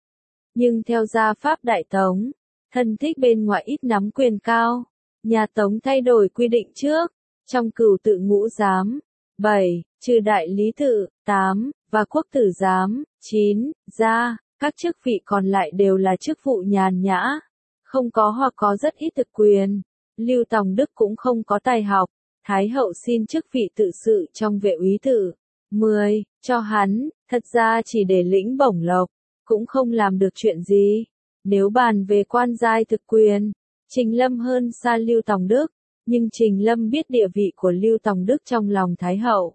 Nhưng theo gia pháp Đại Tống, thân thích bên ngoài ít nắm quyền cao. Nhà Tống thay đổi quy định trước, trong Cửu tự ngũ giám, bảy, trừ đại lý tự, tám, và quốc tử giám, chín, ra, các chức vị còn lại đều là chức vụ nhàn nhã, không có hoặc có rất ít thực quyền. Lưu Tòng Đức cũng không có tài học, Thái hậu xin chức vị tự sự trong Vệ úy tự, mười, cho hắn, thật ra chỉ để lĩnh bổng lộc, cũng không làm được chuyện gì. Nếu bàn về quan giai thực quyền, Trình Lâm hơn xa Lưu Tòng Đức, nhưng Trình Lâm biết địa vị của Lưu Tòng Đức trong lòng Thái hậu,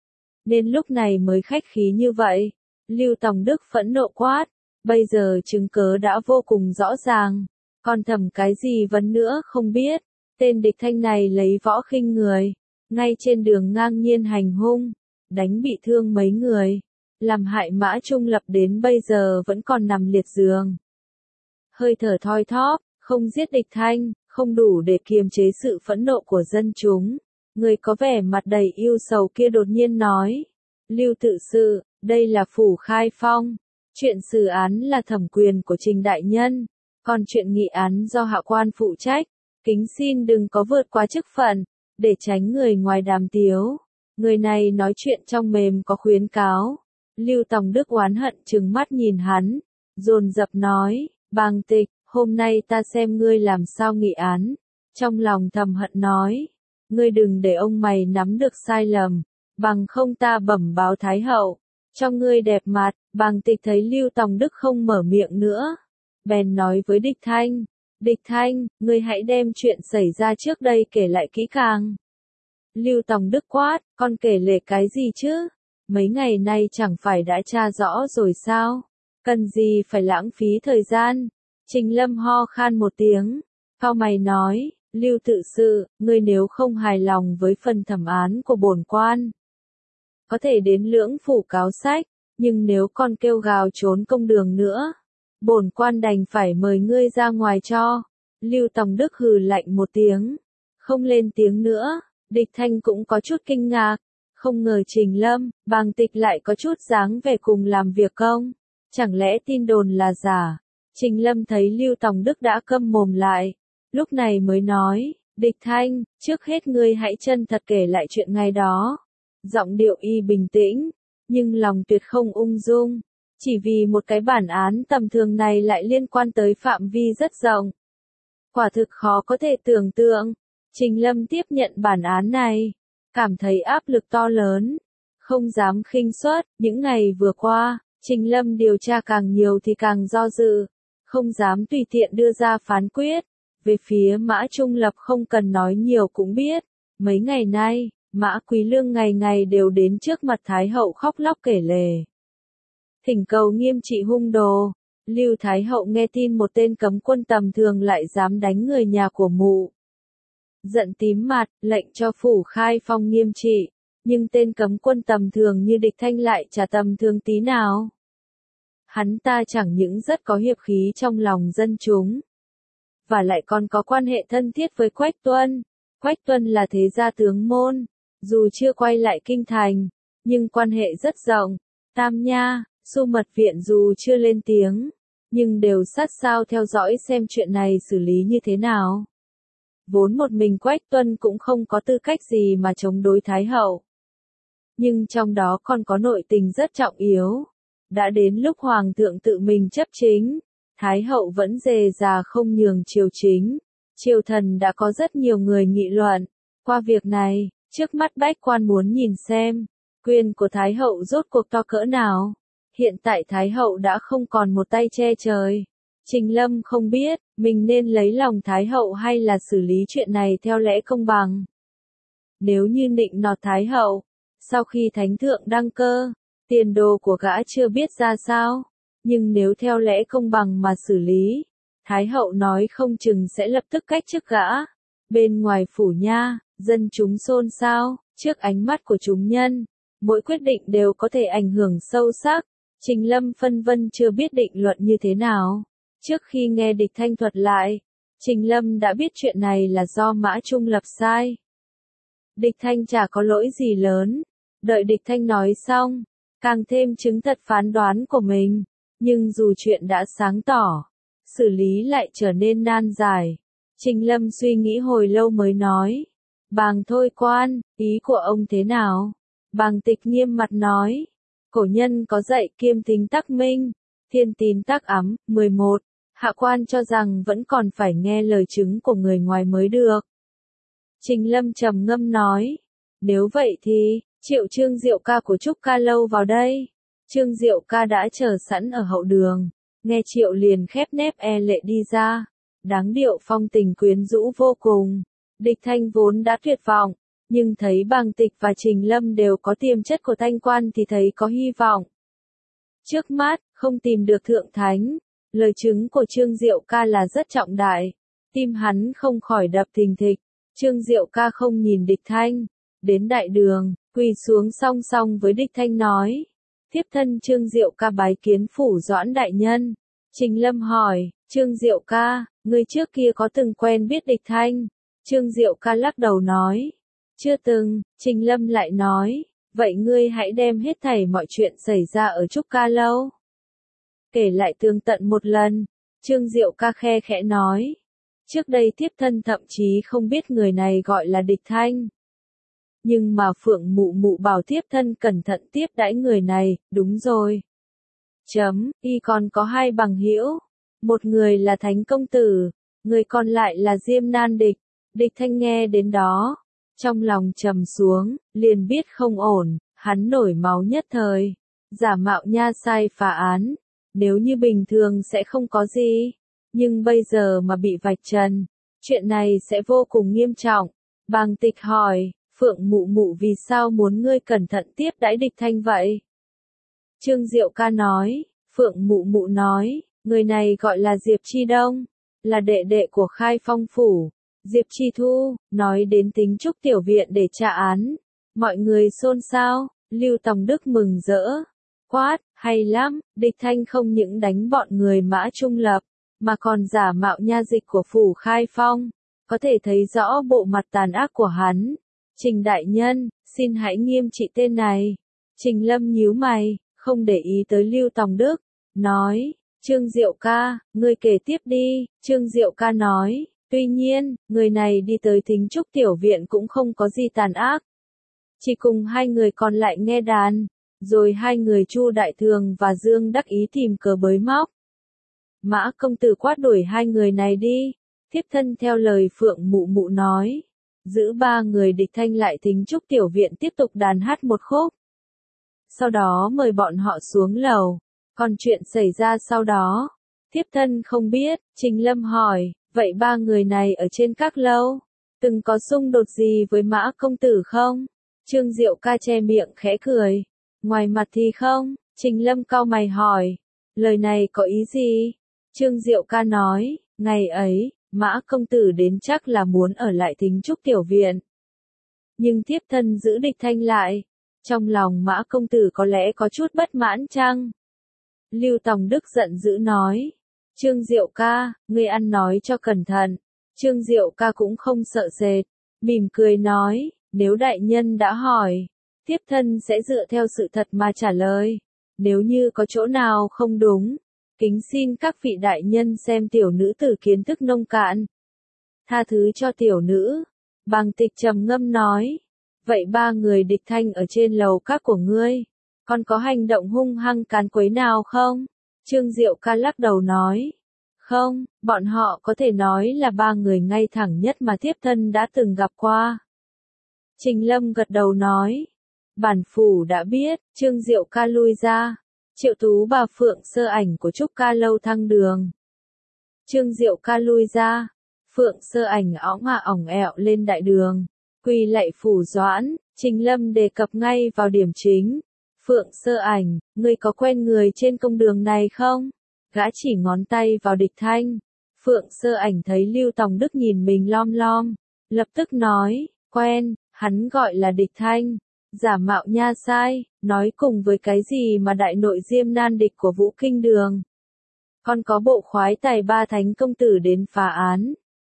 nên lúc này mới khách khí như vậy. Lưu Tòng Đức phẫn nộ quát, bây giờ chứng cớ đã vô cùng rõ ràng, còn thầm cái gì vấn nữa không biết. Tên Địch Thanh này lấy võ khinh người, ngay trên đường ngang nhiên hành hung, đánh bị thương mấy người, làm hại Mã Trung Lập đến bây giờ vẫn còn nằm liệt giường. Hơi thở thoi thóp, không giết Địch Thanh, không đủ để kiềm chế sự phẫn nộ của dân chúng. Người có vẻ mặt đầy yêu sầu kia đột nhiên nói, Lưu tự sự, đây là phủ Khai Phong, chuyện xử án là thẩm quyền của Trình đại nhân, còn chuyện nghị án do hạ quan phụ trách, kính xin đừng có vượt quá chức phận, để tránh người ngoài đàm tiếu. Người này nói chuyện trong mềm có khuyến cáo. Lưu Tòng Đức oán hận trừng mắt nhìn hắn, dồn dập nói, Bàng Tịch, hôm nay ta xem ngươi làm sao nghị án. Trong lòng thầm hận nói, ngươi đừng để ông mày nắm được sai lầm, bằng không ta bẩm báo Thái hậu, Cho ngươi đẹp mặt, Bàng Tịch thấy Lưu Tòng Đức không mở miệng nữa. Bèn nói với Địch Thanh, Địch Thanh, ngươi hãy đem chuyện xảy ra trước đây kể lại kỹ càng. Lưu Tòng Đức quát, con kể lể cái gì chứ? Mấy ngày nay chẳng phải đã tra rõ rồi sao? Cần gì phải lãng phí thời gian? Trình Lâm ho khan một tiếng, cau mày nói, Lưu tự sự, ngươi nếu không hài lòng với phần thẩm án của bổn quan, có thể đến Lưỡng phủ cáo sách, nhưng nếu con kêu gào trốn công đường nữa, bổn quan đành phải mời ngươi ra ngoài cho. Lưu Tòng Đức hừ lạnh một tiếng, không lên tiếng nữa. Địch Thanh cũng có chút kinh ngạc, không ngờ Trình Lâm, Bàng Tịch lại có chút dáng vẻ cùng làm việc công, chẳng lẽ tin đồn là giả? Trình Lâm thấy Lưu Tòng Đức đã câm mồm lại, lúc này mới nói, Địch Thanh, trước hết ngươi hãy chân thật kể lại chuyện ngày đó. Giọng điệu y bình tĩnh, nhưng lòng tuyệt không ung dung, chỉ vì một cái bản án tầm thường này lại liên quan tới phạm vi rất rộng. Quả thực khó có thể tưởng tượng. Trình Lâm tiếp nhận bản án này, cảm thấy áp lực to lớn, không dám khinh suất. Những ngày vừa qua, Trình Lâm điều tra càng nhiều thì càng do dự, không dám tùy tiện đưa ra phán quyết. Về phía Mã Trung Lập không cần nói nhiều cũng biết, mấy ngày nay, Mã Quý Lương ngày ngày đều đến trước mặt Thái Hậu khóc lóc kể lể, thỉnh cầu nghiêm trị hung đồ. Lưu Thái Hậu nghe tin một tên cấm quân tầm thường lại dám đánh người nhà của mụ, giận tím mặt, lệnh cho phủ khai phong nghiêm trị, nhưng tên cấm quân tầm thường như Địch Thanh lại chả tầm thường tí nào. Hắn ta chẳng những rất có hiệp khí trong lòng dân chúng, và lại còn có quan hệ thân thiết với Quách Tuân. Quách Tuân là thế gia tướng môn, dù chưa quay lại kinh thành, nhưng quan hệ rất rộng. Tam Nha, Xu Mật Viện dù chưa lên tiếng, nhưng đều sát sao theo dõi xem chuyện này xử lý như thế nào. Vốn một mình Quách Tuân cũng không có tư cách gì mà chống đối Thái Hậu. Nhưng trong đó còn có nội tình rất trọng yếu. Đã đến lúc Hoàng thượng tự mình chấp chính, Thái Hậu vẫn dè dà không nhường triều chính. Triều thần đã có rất nhiều người nghị luận qua việc này, trước mắt bách quan muốn nhìn xem, quyền của Thái Hậu rốt cuộc to cỡ nào. Hiện tại Thái Hậu đã không còn một tay che trời. Trình Lâm không biết, mình nên lấy lòng Thái Hậu hay là xử lý chuyện này theo lẽ công bằng. Nếu như nịnh nọt Thái Hậu, sau khi Thánh Thượng đăng cơ, tiền đồ của gã chưa biết ra sao, nhưng nếu theo lẽ công bằng mà xử lý, Thái Hậu nói không chừng sẽ lập tức cách chức gã. Bên ngoài phủ nha, dân chúng xôn xao, trước ánh mắt của chúng nhân, mỗi quyết định đều có thể ảnh hưởng sâu sắc. Trình Lâm phân vân chưa biết định luận như thế nào. Trước khi nghe Địch Thanh thuật lại, Trình Lâm đã biết chuyện này là do Mã Trung Lập sai. Địch Thanh chả có lỗi gì lớn. Đợi Địch Thanh nói xong, càng thêm chứng thật phán đoán của mình. Nhưng dù chuyện đã sáng tỏ, xử lý lại trở nên nan giải. Trình Lâm suy nghĩ hồi lâu mới nói. Bàng Thôi Quan, ý của ông thế nào? Bàng Tịch nghiêm mặt nói. Cổ nhân có dạy kiêm tính tắc minh, thiên tín tắc ấm. mười một. Hạ quan cho rằng vẫn còn phải nghe lời chứng của người ngoài mới được. Trình Lâm trầm ngâm nói. Nếu vậy thì, triệu Trương Diệu Ca của Trúc Ca Lâu vào đây. Trương Diệu Ca đã chờ sẵn ở hậu đường. Nghe triệu liền khép nép e lệ đi ra. Đáng điệu phong tình quyến rũ vô cùng. Địch Thanh vốn đã tuyệt vọng, nhưng thấy Bàng Tịch và Trình Lâm đều có tiềm chất của thanh quan thì thấy có hy vọng. Trước mắt, không tìm được thượng thánh, lời chứng của Trương Diệu Ca là rất trọng đại. Tim hắn không khỏi đập thình thịch. Trương Diệu Ca không nhìn Địch Thanh, đến đại đường, quỳ xuống song song với Địch Thanh nói. Thiếp thân Trương Diệu Ca bái kiến phủ Doãn đại nhân. Trình Lâm hỏi, Trương Diệu Ca, ngươi trước kia có từng quen biết Địch Thanh? Trương Diệu Ca lắc đầu nói. Chưa từng. Trình Lâm lại nói. Vậy ngươi hãy đem hết thảy mọi chuyện xảy ra ở Trúc Ca Lâu, kể lại tường tận một lần. Trương Diệu Ca khe khẽ nói. Trước đây thiếp thân thậm chí không biết người này gọi là Địch Thanh. Nhưng mà Phượng mụ mụ bảo thiếp thân cẩn thận tiếp đãi người này, đúng rồi. Chấm, y còn có hai bằng hữu. Một người là Thánh Công Tử, người còn lại là Diêm Nan Địch. Địch Thanh nghe đến đó, trong lòng trầm xuống, liền biết không ổn, hắn nổi máu nhất thời. giả mạo nha sai phá án, nếu như bình thường sẽ không có gì, nhưng bây giờ mà bị vạch trần, chuyện này sẽ vô cùng nghiêm trọng. Bàng Tịch hỏi, Phượng Mụ Mụ vì sao muốn ngươi cẩn thận tiếp đãi Địch Thanh vậy? Trương Diệu Ca nói, Phượng Mụ Mụ nói, người này gọi là Diệp Chi Đông, là đệ đệ của Khai Phong Phủ. Diệp Chi Thu, nói đến tính trúc tiểu viện để tra án. Mọi người xôn xao, Lưu Tòng Đức mừng rỡ. Quát, hay lắm, Địch Thanh không những đánh bọn người Mã Trung Lập, mà còn giả mạo nha dịch của Phủ Khai Phong. Có thể thấy rõ bộ mặt tàn ác của hắn. Trình đại nhân, xin hãy nghiêm trị tên này. Trình Lâm nhíu mày, không để ý tới Lưu Tòng Đức, nói, Trương Diệu Ca, ngươi kể tiếp đi. Trương Diệu Ca nói, tuy nhiên, người này đi tới Thính Trúc tiểu viện cũng không có gì tàn ác. Chỉ cùng hai người còn lại nghe đàn, rồi hai người Chu Đại Thường và Dương Đắc Ý tìm cớ bới móc. Mã công tử quát đuổi hai người này đi. Thiếp thân theo lời Phượng Mụ Mụ nói, giữ ba người Địch Thanh lại Thính Trúc tiểu viện tiếp tục đàn hát một khúc. Sau đó mời bọn họ xuống lầu. Còn chuyện xảy ra sau đó, thiếp thân không biết. Trình Lâm hỏi, vậy ba người này ở trên các lâu, từng có xung đột gì với Mã công tử không? Trương Diệu Ca che miệng khẽ cười. Ngoài mặt thì không. Trình Lâm cau mày hỏi, lời này có ý gì? Trương Diệu Ca nói, ngày ấy, Mã công tử đến chắc là muốn ở lại Thính Trúc tiểu viện. Nhưng thiếp thân giữ Địch Thanh lại. Trong lòng Mã công tử có lẽ có chút bất mãn chăng? Lưu Tòng Đức giận dữ nói. Trương Diệu Ca, ngươi ăn nói cho cẩn thận. Trương Diệu Ca cũng không sợ sệt. Mỉm cười nói, nếu đại nhân đã hỏi, thiếp thân sẽ dựa theo sự thật mà trả lời. Nếu như có chỗ nào không đúng, kính xin các vị đại nhân xem tiểu nữ tử kiến thức nông cạn. Tha thứ cho tiểu nữ. Bàng Tịch trầm ngâm nói. Vậy ba người Địch Thanh ở trên lầu các của ngươi, còn có hành động hung hăng càn quấy nào không? Trương Diệu Ca lắc đầu nói. Không, bọn họ có thể nói là ba người ngay thẳng nhất mà thiếp thân đã từng gặp qua. Trình Lâm gật đầu nói. Bản phủ đã biết. Trương Diệu Ca lui ra. Triệu Tú bà Phượng Sơ Ảnh của Trúc Ca lâu thăng đường. Trương Diệu Ca lui ra. Phượng Sơ Ảnh óng à ỏng ẹo lên đại đường. Quỳ lạy phủ doãn. Trình Lâm đề cập ngay vào điểm chính. Phượng Sơ Ảnh, ngươi có quen người trên công đường này không? Gã chỉ ngón tay vào Địch Thanh. Phượng Sơ Ảnh thấy Lưu Tòng Đức nhìn mình lom lom, lập tức nói, quen, hắn gọi là Địch Thanh. Giả mạo nha sai, nói cùng với cái gì mà đại nội diêm nan địch của Vũ Kinh Đường. Còn có bộ khoái tài ba thánh công tử đến phá án.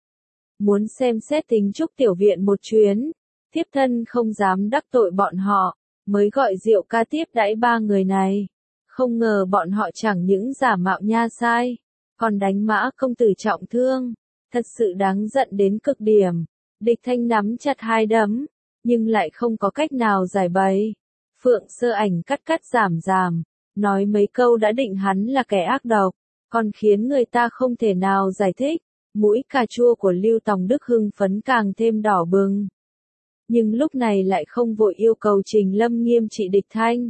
Muốn xem xét Thính Trúc tiểu viện một chuyến, thiếp thân không dám đắc tội bọn họ, mới gọi Diệu Ca tiếp đãi ba người này. Không ngờ bọn họ chẳng những giả mạo nha sai, còn đánh Mã công tử trọng thương. Thật sự đáng giận đến cực điểm. Địch Thanh nắm chặt hai đấm, nhưng lại không có cách nào giải bày. Phượng Sơ Ảnh cắt cắt giảm giảm, nói mấy câu đã định hắn là kẻ ác độc, còn khiến người ta không thể nào giải thích. Mũi cà chua của Lưu Tòng Đức hưng phấn càng thêm đỏ bừng. Nhưng lúc này lại không vội yêu cầu Trình Lâm nghiêm trị Địch Thanh.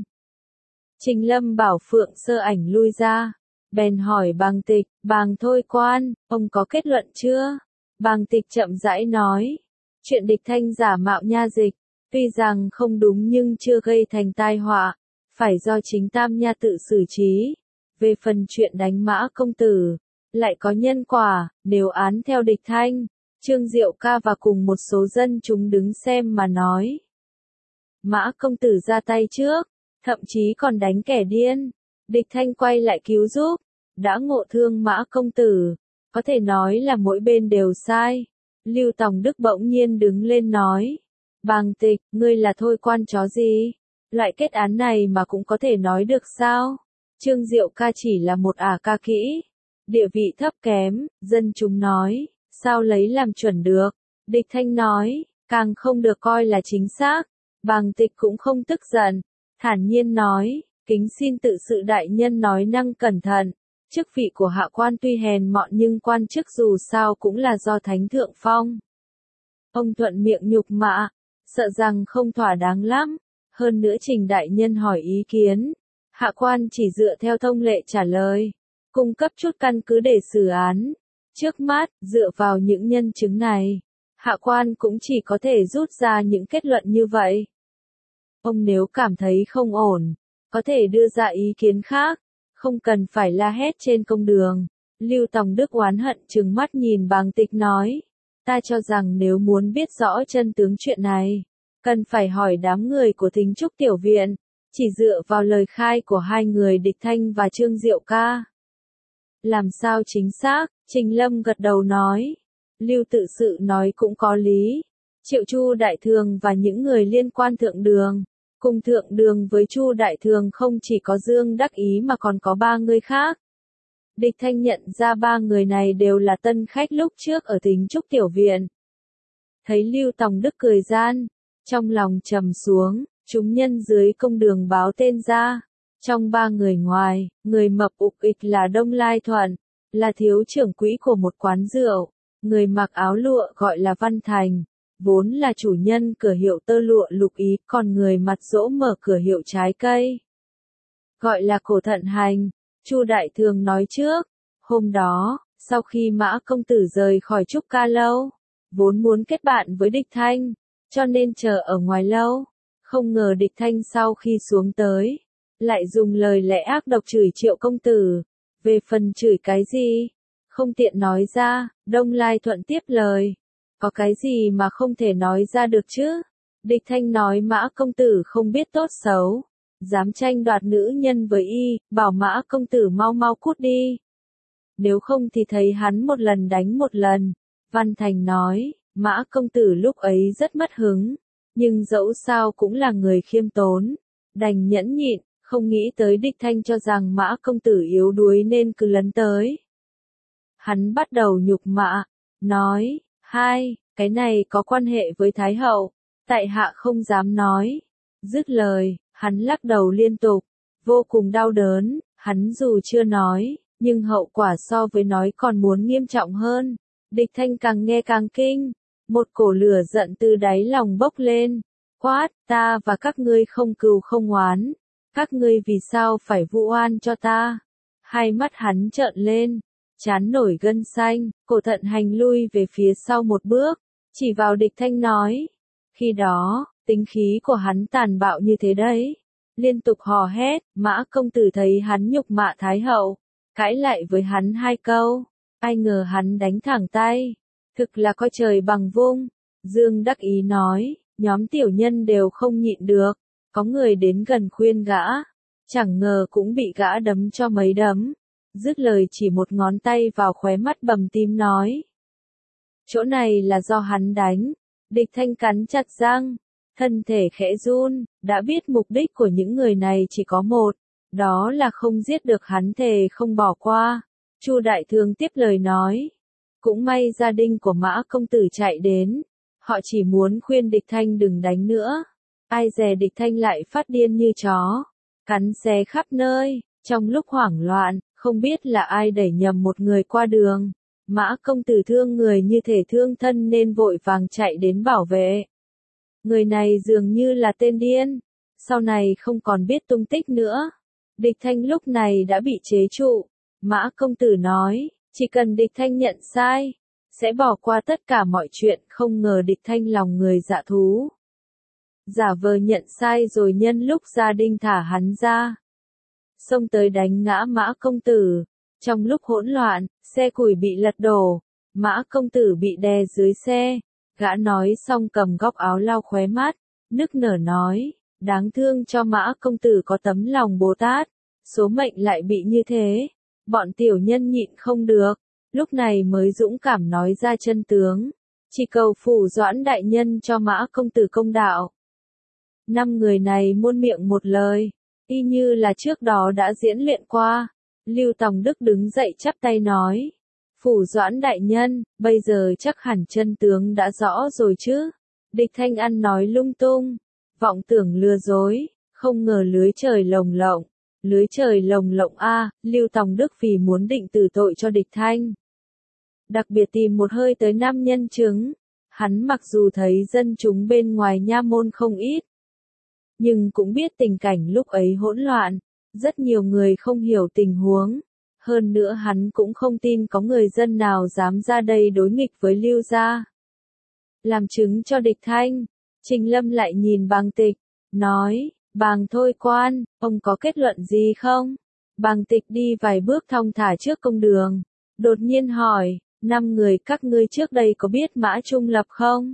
Trình Lâm bảo Phượng Sơ Ảnh lui ra, bèn hỏi Bàng Tịch, Bàng thôi quan, ông có kết luận chưa? Bàng Tịch chậm rãi nói, chuyện Địch Thanh giả mạo nha dịch, tuy rằng không đúng nhưng chưa gây thành tai họa, phải do chính Tam Nha tự xử trí. Về phần chuyện đánh Mã công tử, lại có nhân quả, nếu án theo Địch Thanh. Trương Diệu Ca và cùng một số dân chúng đứng xem mà nói. Mã công tử ra tay trước, thậm chí còn đánh kẻ điên. Địch Thanh quay lại cứu giúp, đã ngộ thương Mã công tử, có thể nói là mỗi bên đều sai. Lưu Tòng Đức bỗng nhiên đứng lên nói, Bàng Tịch, ngươi là thôi quan chó gì? Loại kết án này mà cũng có thể nói được sao? Trương Diệu Ca chỉ là một ả ca kỹ, địa vị thấp kém, dân chúng nói, sao lấy làm chuẩn được? Địch Thanh nói, càng không được coi là chính xác. Bàng Tịch cũng không tức giận, thản nhiên nói, kính xin tự sự đại nhân nói năng cẩn thận. Chức vị của hạ quan tuy hèn mọn nhưng quan chức dù sao cũng là do thánh thượng phong. Ông thuận miệng nhục mạ, sợ rằng không thỏa đáng lắm. Hơn nữa Trình đại nhân hỏi ý kiến, Hạ quan chỉ dựa theo thông lệ trả lời, cung cấp chút căn cứ để xử án. Trước mắt, dựa vào những nhân chứng này, hạ quan cũng chỉ có thể rút ra những kết luận như vậy. Ông nếu cảm thấy không ổn, có thể đưa ra ý kiến khác, không cần phải la hét trên công đường. Lưu Tòng Đức oán hận trừng mắt nhìn Bàng Tịch nói, ta cho rằng nếu muốn biết rõ chân tướng chuyện này, cần phải hỏi đám người của Thính Trúc Tiểu Viện, chỉ dựa vào lời khai của hai người Địch Thanh và Trương Diệu Ca. Làm sao chính xác, Trình Lâm gật đầu nói. Lưu Tự Sự nói cũng có lý. Triệu Chu Đại Thường và những người liên quan thượng đường, cùng thượng đường với Chu Đại Thường không chỉ có Dương Đắc Ý mà còn có ba người khác. Địch Thanh nhận ra ba người này đều là tân khách lúc trước ở Thính Trúc Tiểu Viện. Thấy Lưu Tòng Đức cười gian, trong lòng trầm xuống, chúng nhân dưới công đường báo tên ra. Trong ba người ngoài, người mập ục ịch là Đông Lai Thuận, là thiếu trưởng quỹ của một quán rượu. Người mặc áo lụa gọi là Văn Thành, vốn là chủ nhân cửa hiệu tơ lụa Lục Ý, còn người mặt dỗ mở cửa hiệu trái cây, gọi là Cổ Thận Hành. Chu Đại Thường nói trước, hôm đó, sau khi Mã công tử rời khỏi Trúc Ca lâu, vốn muốn kết bạn với Địch Thanh, cho nên chờ ở ngoài lâu. Không ngờ Địch Thanh sau khi xuống tới, lại dùng lời lẽ ác độc chửi Triệu công tử. Về phần chửi cái gì, không tiện nói ra. Đông Lai Thuận tiếp lời, có cái gì mà không thể nói ra được chứ? Địch Thanh nói Mã công tử không biết tốt xấu, dám tranh đoạt nữ nhân với y, bảo Mã công tử mau mau cút đi. Nếu không thì thấy hắn một lần đánh một lần. Văn Thành nói, Mã công tử lúc ấy rất mất hứng, nhưng dẫu sao cũng là người khiêm tốn, đành nhẫn nhịn, không nghĩ tới Địch Thanh cho rằng Mã công tử yếu đuối nên cứ lấn tới. Hắn bắt đầu nhục mạ, nói, hai, cái này có quan hệ với Thái hậu, tại hạ không dám nói. Dứt lời, hắn lắc đầu liên tục, vô cùng đau đớn. Hắn dù chưa nói, nhưng hậu quả so với nói còn muốn nghiêm trọng hơn. Địch Thanh càng nghe càng kinh, một cổ lửa giận từ đáy lòng bốc lên, quát, ta và các ngươi không cừu không oán, các ngươi vì sao phải vu oan cho ta? Hai mắt hắn trợn lên, trán nổi gân xanh. Cổ Thận Hành lui về phía sau một bước, chỉ vào Địch Thanh nói, khi đó, tính khí của hắn tàn bạo như thế đấy, liên tục hò hét. Mã công tử thấy hắn nhục mạ Thái hậu, cãi lại với hắn hai câu, ai ngờ hắn đánh thẳng tay, thực là coi trời bằng vung. Dương Đắc Ý nói, nhóm tiểu nhân đều không nhịn được, có người đến gần khuyên gã, chẳng ngờ cũng bị gã đấm cho mấy đấm. Dứt lời chỉ một ngón tay vào khóe mắt bầm tím nói, chỗ này là do hắn đánh. Địch Thanh cắn chặt răng, thân thể khẽ run, đã biết mục đích của những người này chỉ có một, đó là không giết được hắn thề không bỏ qua. Chu Đại Thường tiếp lời nói, cũng may gia đình của Mã công tử chạy đến, họ chỉ muốn khuyên Địch Thanh đừng đánh nữa. Ai dè Địch Thanh lại phát điên như chó, cắn xé khắp nơi. Trong lúc hoảng loạn, không biết là ai đẩy nhầm một người qua đường. Mã công tử thương người như thể thương thân nên vội vàng chạy đến bảo vệ. Người này dường như là tên điên, sau này không còn biết tung tích nữa. Địch Thanh lúc này đã bị chế trụ. Mã công tử nói, chỉ cần Địch Thanh nhận sai, sẽ bỏ qua tất cả mọi chuyện. Không ngờ Địch Thanh lòng người dạ thú, giả vờ nhận sai rồi nhân lúc gia đình thả hắn ra, xông tới đánh ngã Mã công tử. Trong lúc hỗn loạn, xe củi bị lật đổ, Mã công tử bị đè dưới xe. Gã nói xong cầm góc áo lau khóe mắt, nức nở nói, đáng thương cho Mã công tử có tấm lòng Bồ Tát, số mệnh lại bị như thế. Bọn tiểu nhân nhịn không được, lúc này mới dũng cảm nói ra chân tướng, chỉ cầu phủ Doãn đại nhân cho Mã công tử công đạo. Năm người này muôn miệng một lời, y như là trước đó đã diễn luyện qua. Lưu Tòng Đức đứng dậy chắp tay nói, phủ Doãn đại nhân, bây giờ chắc hẳn chân tướng đã rõ rồi chứ. Địch Thanh ăn nói lung tung, vọng tưởng lừa dối, không ngờ lưới trời lồng lộng. Lưới trời lồng lộng a. Lưu Tòng Đức vì muốn định tử tội cho Địch Thanh, đặc biệt tìm một hơi tới năm nhân chứng. Hắn mặc dù thấy dân chúng bên ngoài nha môn không ít, nhưng cũng biết tình cảnh lúc ấy hỗn loạn, Rất nhiều người không hiểu tình huống. Hơn nữa hắn cũng không tin có người dân nào dám ra đây đối nghịch với Lưu gia. Làm chứng cho địch thanh, Trình Lâm lại nhìn Bàng Tịch, nói, Bàng Thôi Quan, ông có kết luận gì không? Bàng Tịch đi vài bước thong thả trước công đường, đột nhiên hỏi, năm người các ngươi trước đây có biết Mã Trung Lập không?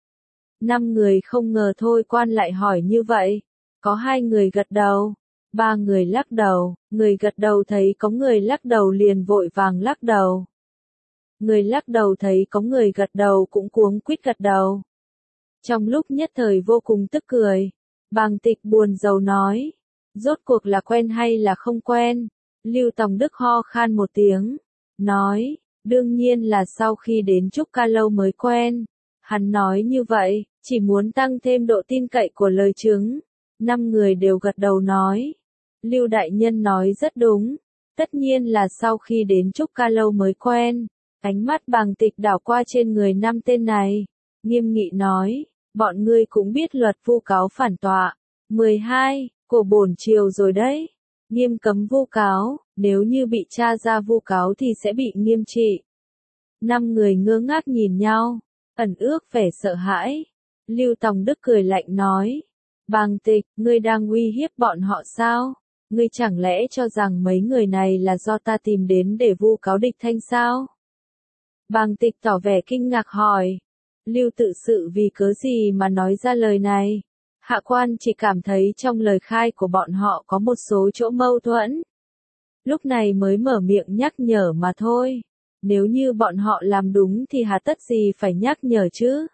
Năm người không ngờ Thôi Quan lại hỏi như vậy, có hai người gật đầu, ba người lắc đầu, người gật đầu thấy có người lắc đầu liền vội vàng lắc đầu. Người lắc đầu thấy có người gật đầu cũng cuống quýt gật đầu. Trong lúc nhất thời vô cùng tức cười, Bàng Tịch buồn rầu nói, rốt cuộc là quen hay là không quen? Lưu Tòng Đức ho khan một tiếng, nói, đương nhiên là sau khi đến Trúc Ca Lâu mới quen. Hắn nói như vậy, chỉ muốn tăng thêm độ tin cậy của lời chứng. Năm người đều gật đầu nói, Lưu đại nhân nói rất đúng, tất nhiên là sau khi đến Trúc Ca Lâu mới quen. Ánh mắt Bàng Tịch đảo qua trên người năm tên này, nghiêm nghị nói, bọn ngươi cũng biết luật vu cáo phản tọa, mười hai, của bổn triều rồi đấy, nghiêm cấm vu cáo, nếu như bị tra ra vu cáo thì sẽ bị nghiêm trị. Năm người ngơ ngác nhìn nhau, ẩn ước vẻ sợ hãi. Lưu Tòng Đức cười lạnh nói, Bàng Tịch, ngươi đang uy hiếp bọn họ sao? Ngươi chẳng lẽ cho rằng mấy người này là do ta tìm đến để vu cáo địch thanh sao? Bàng Tịch tỏ vẻ kinh ngạc hỏi, Lưu tự sự vì cớ gì mà nói ra lời này? Hạ quan chỉ cảm thấy trong lời khai của bọn họ có một số chỗ mâu thuẫn. Lúc này mới mở miệng nhắc nhở mà thôi. Nếu như bọn họ làm đúng thì hà tất gì phải nhắc nhở chứ?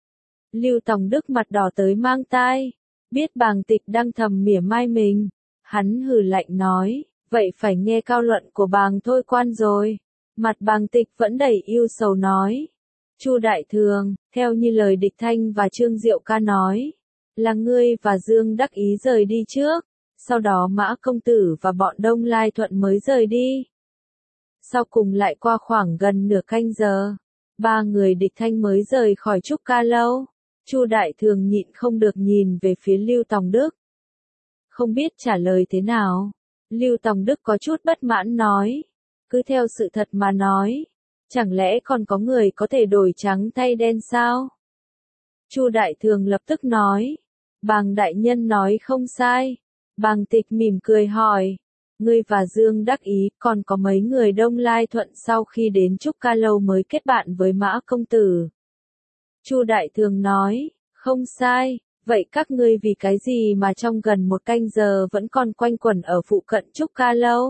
Lưu Tòng Đức mặt đỏ tới mang tai, biết Bàng Tịch đang thầm mỉa mai mình. Hắn hừ lạnh nói, vậy phải nghe cao luận của Bàng Thôi Quan rồi. Mặt Bàng Tịch vẫn đầy yêu sầu nói, Chu đại thường, theo như lời địch thanh và Trương Diệu Ca nói, là ngươi và Dương Đắc Ý rời đi trước, sau đó Mã công tử và bọn Đông Lai Thuận mới rời đi. Sau cùng lại qua khoảng gần nửa canh giờ, ba người địch thanh mới rời khỏi Trúc Ca Lâu. Chu đại thường nhịn không được nhìn về phía Lưu Tòng Đức. Không biết trả lời thế nào, Lưu Tòng Đức có chút bất mãn nói, cứ theo sự thật mà nói, chẳng lẽ còn có người có thể đổi trắng thay đen sao? Chu đại thường lập tức nói, Bàng đại nhân nói không sai. Bàng Tịch mỉm cười hỏi, ngươi và Dương Đắc Ý còn có mấy người Đông Lai Thuận sau khi đến Trúc Ca Lâu mới kết bạn với Mã công tử? Chu đại thường nói, không sai, vậy các ngươi vì cái gì mà trong gần một canh giờ vẫn còn quanh quẩn ở phụ cận Trúc Ca Lâu?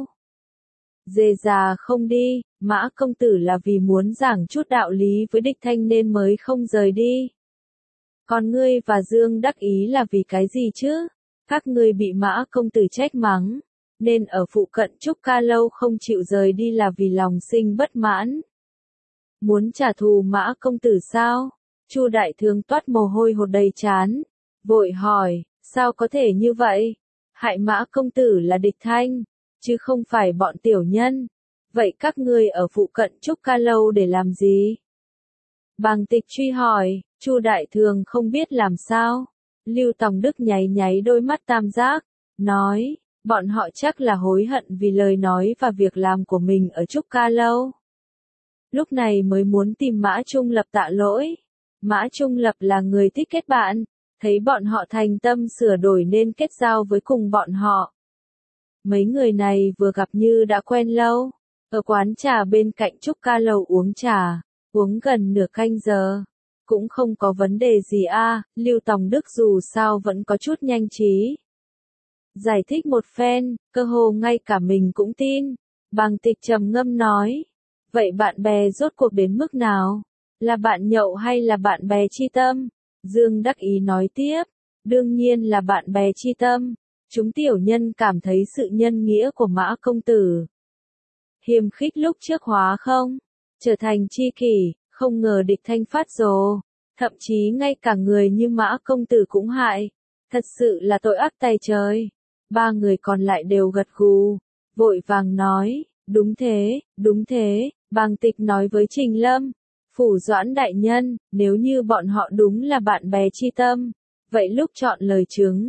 Dề già không đi, Mã công tử là vì muốn giảng chút đạo lý với địch thanh nên mới không rời đi. Còn ngươi và Dương Đắc Ý là vì cái gì chứ? Các ngươi bị Mã công tử trách mắng, nên ở phụ cận Trúc Ca Lâu không chịu rời đi là vì lòng sinh bất mãn. Muốn trả thù Mã công tử sao? Chu đại thường toát mồ hôi hột đầy trán, vội hỏi, sao có thể như vậy? Hại Mã công tử là địch thanh, chứ không phải bọn tiểu nhân. Vậy các ngươi ở phụ cận Trúc Ca Lâu để làm gì? Bàng Tịch truy hỏi, Chu đại thường không biết làm sao. Lưu Tòng Đức nháy nháy đôi mắt tam giác, nói, bọn họ chắc là hối hận vì lời nói và việc làm của mình ở Trúc Ca Lâu. Lúc này mới muốn tìm Mã Trung Lập tạ lỗi. Mã Trung Lập là người thích kết bạn, thấy bọn họ thành tâm sửa đổi nên kết giao với cùng bọn họ. Mấy người này vừa gặp như đã quen lâu, ở quán trà bên cạnh Trúc Ca Lâu uống trà, uống gần nửa canh giờ. Cũng không có vấn đề gì a, à, Lưu Tòng Đức dù sao vẫn có chút nhanh trí. Giải thích một phen, cơ hồ ngay cả mình cũng tin. Bàng Tịch trầm ngâm nói, vậy bạn bè rốt cuộc đến mức nào? Là bạn nhậu hay là bạn bè chi tâm? Dương Đắc Ý nói tiếp, đương nhiên là bạn bè chi tâm. Chúng tiểu nhân cảm thấy sự nhân nghĩa của Mã công tử hiềm khích lúc trước hóa không, trở thành tri kỷ, không ngờ địch thanh phát rồ, thậm chí ngay cả người như Mã công tử cũng hại, thật sự là tội ác tày trời. Ba người còn lại đều gật gù, vội vàng nói, đúng thế, đúng thế. Bàng Tịch nói với Trình Lâm, Phủ Doãn đại nhân, nếu như bọn họ đúng là bạn bè chi tâm, vậy lúc chọn lời chứng,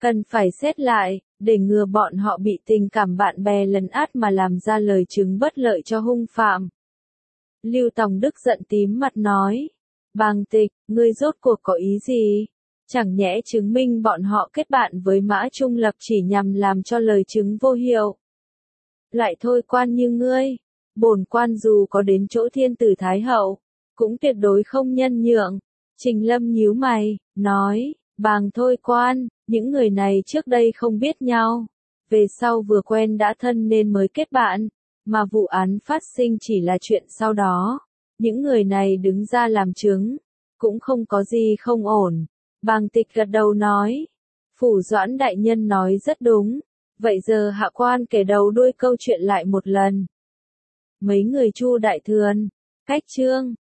Cần phải xét lại, để ngừa bọn họ bị tình cảm bạn bè lấn át mà làm ra lời chứng bất lợi cho hung phạm. Lưu Tòng Đức giận tím mặt nói. Bàng Tịch, ngươi rốt cuộc có ý gì? Chẳng nhẽ chứng minh bọn họ kết bạn với Mã Trung Lập chỉ nhằm làm cho lời chứng vô hiệu. Lại thôi quan như ngươi, bổn quan dù có đến chỗ thiên tử Thái Hậu, cũng tuyệt đối không nhân nhượng. Trình Lâm nhíu mày, nói, bàng thôi quan, những người này trước đây không biết nhau. Về sau vừa quen đã thân nên mới kết bạn, mà vụ án phát sinh chỉ là chuyện sau đó. Những người này đứng ra làm chứng, cũng không có gì không ổn. Bàng Tịch gật đầu nói, Phủ Doãn đại nhân nói rất đúng, vậy giờ hạ quan kể đầu đuôi câu chuyện lại một lần. Mấy người Chu Đại Thườn, Cách Trương,